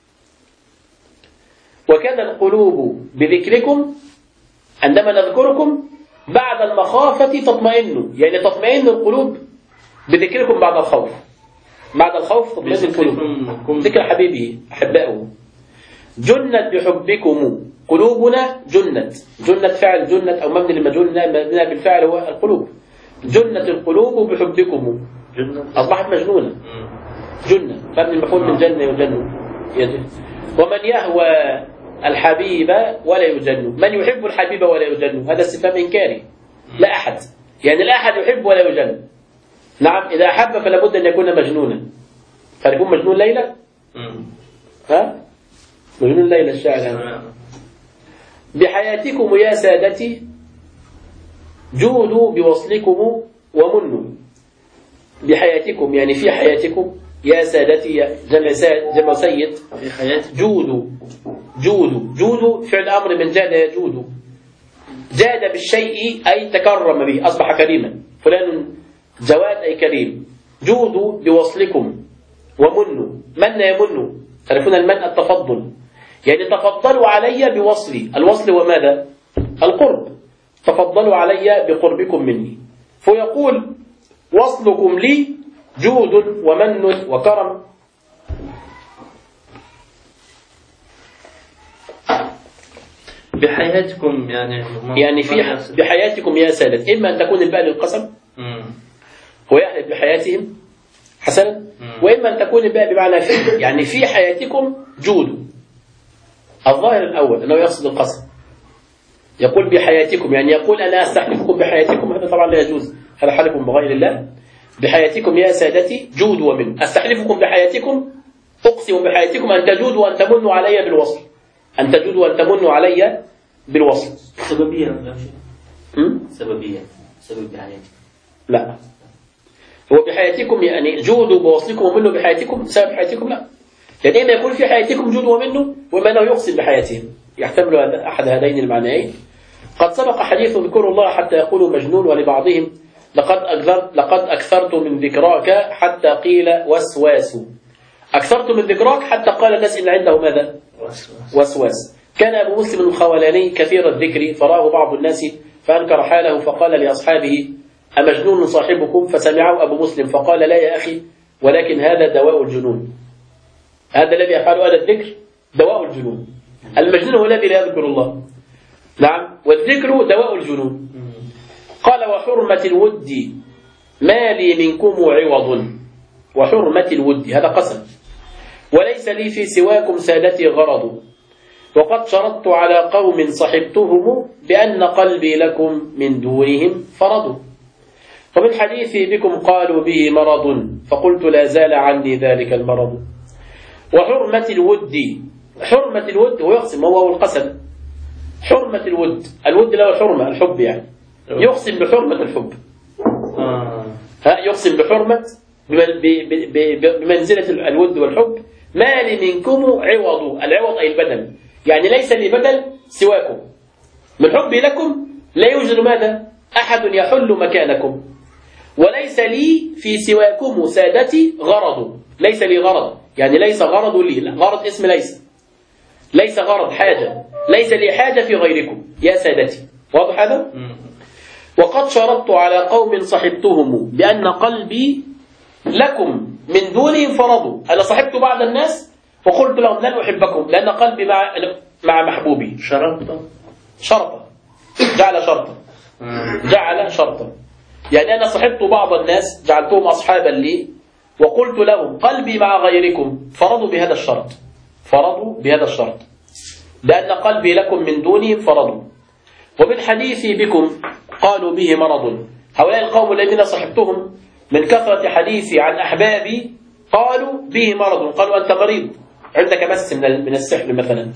وكذا القلوب بذكركم عندما نذكركم بعد المخافة تطمئن، يعني تطمئن القلوب بذكركم بعد الخوف. بعد الخوف تطمئن القلوب ذكر حبيبه أحبائه. جنت بحبكم قلوبنا. جنت فعل جنت أو مبني للمجهول بالفعل هو القلوب. جنت القلوب بحبكم أصبحت مجنونة. جنة مبني المفعول من جنة يجن. ومن يهوى الحبيب ولا يجن. من يحب الحبيب ولا يجن هذا استفهام إنكاري. لا أحد، يعني لا أحد يحب ولا يجن. نعم، إذا أحب فلا بد أن يكون مجنونا. فيكون مجنون ليلى؟ ها؟ مجنون ليلى الشاعر. بحياتكم يا سادتي جودوا بوصلكم ومنوا. بحياتكم يعني في حياتكم يا سادتي، جمع سيد. في حياتكم جودوا فعل أمر من جاد يجود. جاد بالشيء أي تكرم به، أصبح كريما. فلان جواد أي كريم. جودوا بوصلكم ومنوا. من يمنوا؟ تعرفون المن التفضل، يعني تفضلوا علي بوصلي. الوصل وماذا؟ القرب. تفضلوا علي بقربكم مني. فيقول وصلكم لي جود ومن وكرم. بحياتكم يعني في بحياتكم يا سادة، إما أن تكون الباء للقسم ويحلف بحياتهم حسنا، وإما أن تكون الباء بمعنى في، يعني في حياتكم جود. الظاهر الأول أنه يقصد القسم، يقول بحياتكم يعني يقول أنا أستحلفكم بحياتكم، هذا طبعا لا يجوز، هذا حلف بغير الله. بحياتكم يا سادتي جود ومن. أستحلفكم بحياتكم، أقسم بحياتكم أن تجودوا وأن تمنوا علي بالوصل، أن تجودوا وأن تمنوا علي بالوصل. سببية ولا شيء؟ سببية، سبب بحياتكم. لا، هو بحياتكم يعني جودوا بوصلكم ومنوا بحياتكم، سبب حياتكم لا. يعني إما يكون في حياتكم جود ومنه، وإما أنه يقسم بحياتهم، يحتمل أحد هذين المعنيين. قد سبق حديث اذكروا الله حتى يقولوا مجنون، ولبعضهم لقد أكثرت من ذكراك حتى قيل وسواس. أكثرت من ذكراك حتى قال الناس إن عنده ماذا؟ وسواس. كان أبو مسلم الخولاني كثير الذكر، فراه بعض الناس فأنكر حاله، فقال لأصحابه أمجنون صاحبكم؟ فسمعه أبو مسلم فقال لا يا أخي، ولكن هذا دواء الجنون. هذا الذي يفعله هذا الذكر دواء الجنون. المجنون هو الذي لا يذكر الله. نعم، والذكر دواء الجنون. قال وحرمة الود ما لي منكم عوض. وحرمة الود هذا قسم. وليس لي في سواكم سادتي غرض، وقد شرطت على قوم صحبتهم بأن قلبي لكم من دونهم فرض. ومن حديثي بكم قالوا به مرض، فقلت لا زال عني ذلك المرض. وحرمة الود، حرمة الود هو يقسم، هو القسم. حرمة الود، الود له حرمة، الحب يعني، يقسم بحرمة الحب. يقسم بحرمة بمنزلة الود والحب. ما لي منكم عوض، العوض أي البدل، يعني ليس لي بدل سواكم من حبي لكم، لا يوجد ماذا؟ أحد يحل مكانكم. وليس لي في سواكم سادتي غرض، ليس لي غرض يعني ليس غرض لي، لا، غرض اسم ليس غرض حاجة، ليس لي حاجة في غيركم يا سادتي. واضح هذا؟ وقد شرطت على قوم صحبتهم بأن قلبي لكم من دونهم فرضوا. أنا صحبت بعض الناس وقلت لهم لن أحبكم لأن قلبي مع محبوبي. شرطا جعل شرطا، يعني أنا صحبت بعض الناس جعلتهم أصحابا لي وقلت لهم قلبي مع غيركم، فرضوا بهذا الشرط لأن قلبي لكم من دونهم فرضوا. ومن حديثي بكم قالوا به مرض، هؤلاء القوم الذين صحبتهم من كثرة حديثي عن أحبابي قالوا به مرض، قالوا أنت مريض، عندك مس من السحر مثلا.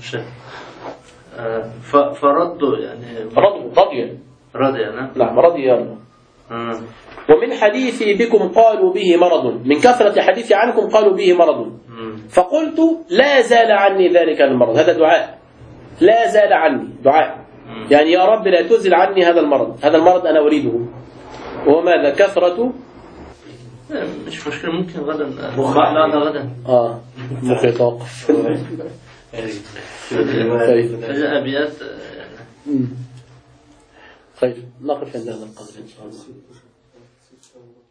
فردوا يعني رضي نعم رضي الله. ومن حديثي بكم قالوا به مرض، من كثرة حديثي عنكم قالوا به مرض. فقلت لا زال عني ذلك المرض. هذا دعاء، لا زال عني دعاء، يعني يا رب لا تزل عني هذا المرض أنا أريده. وهو ماذا؟ كثرة، مش مشكلة، ممكن غدا غدا مخي يتوقف. أبيات. طيب نقف عند هذا القدر إن شاء الله.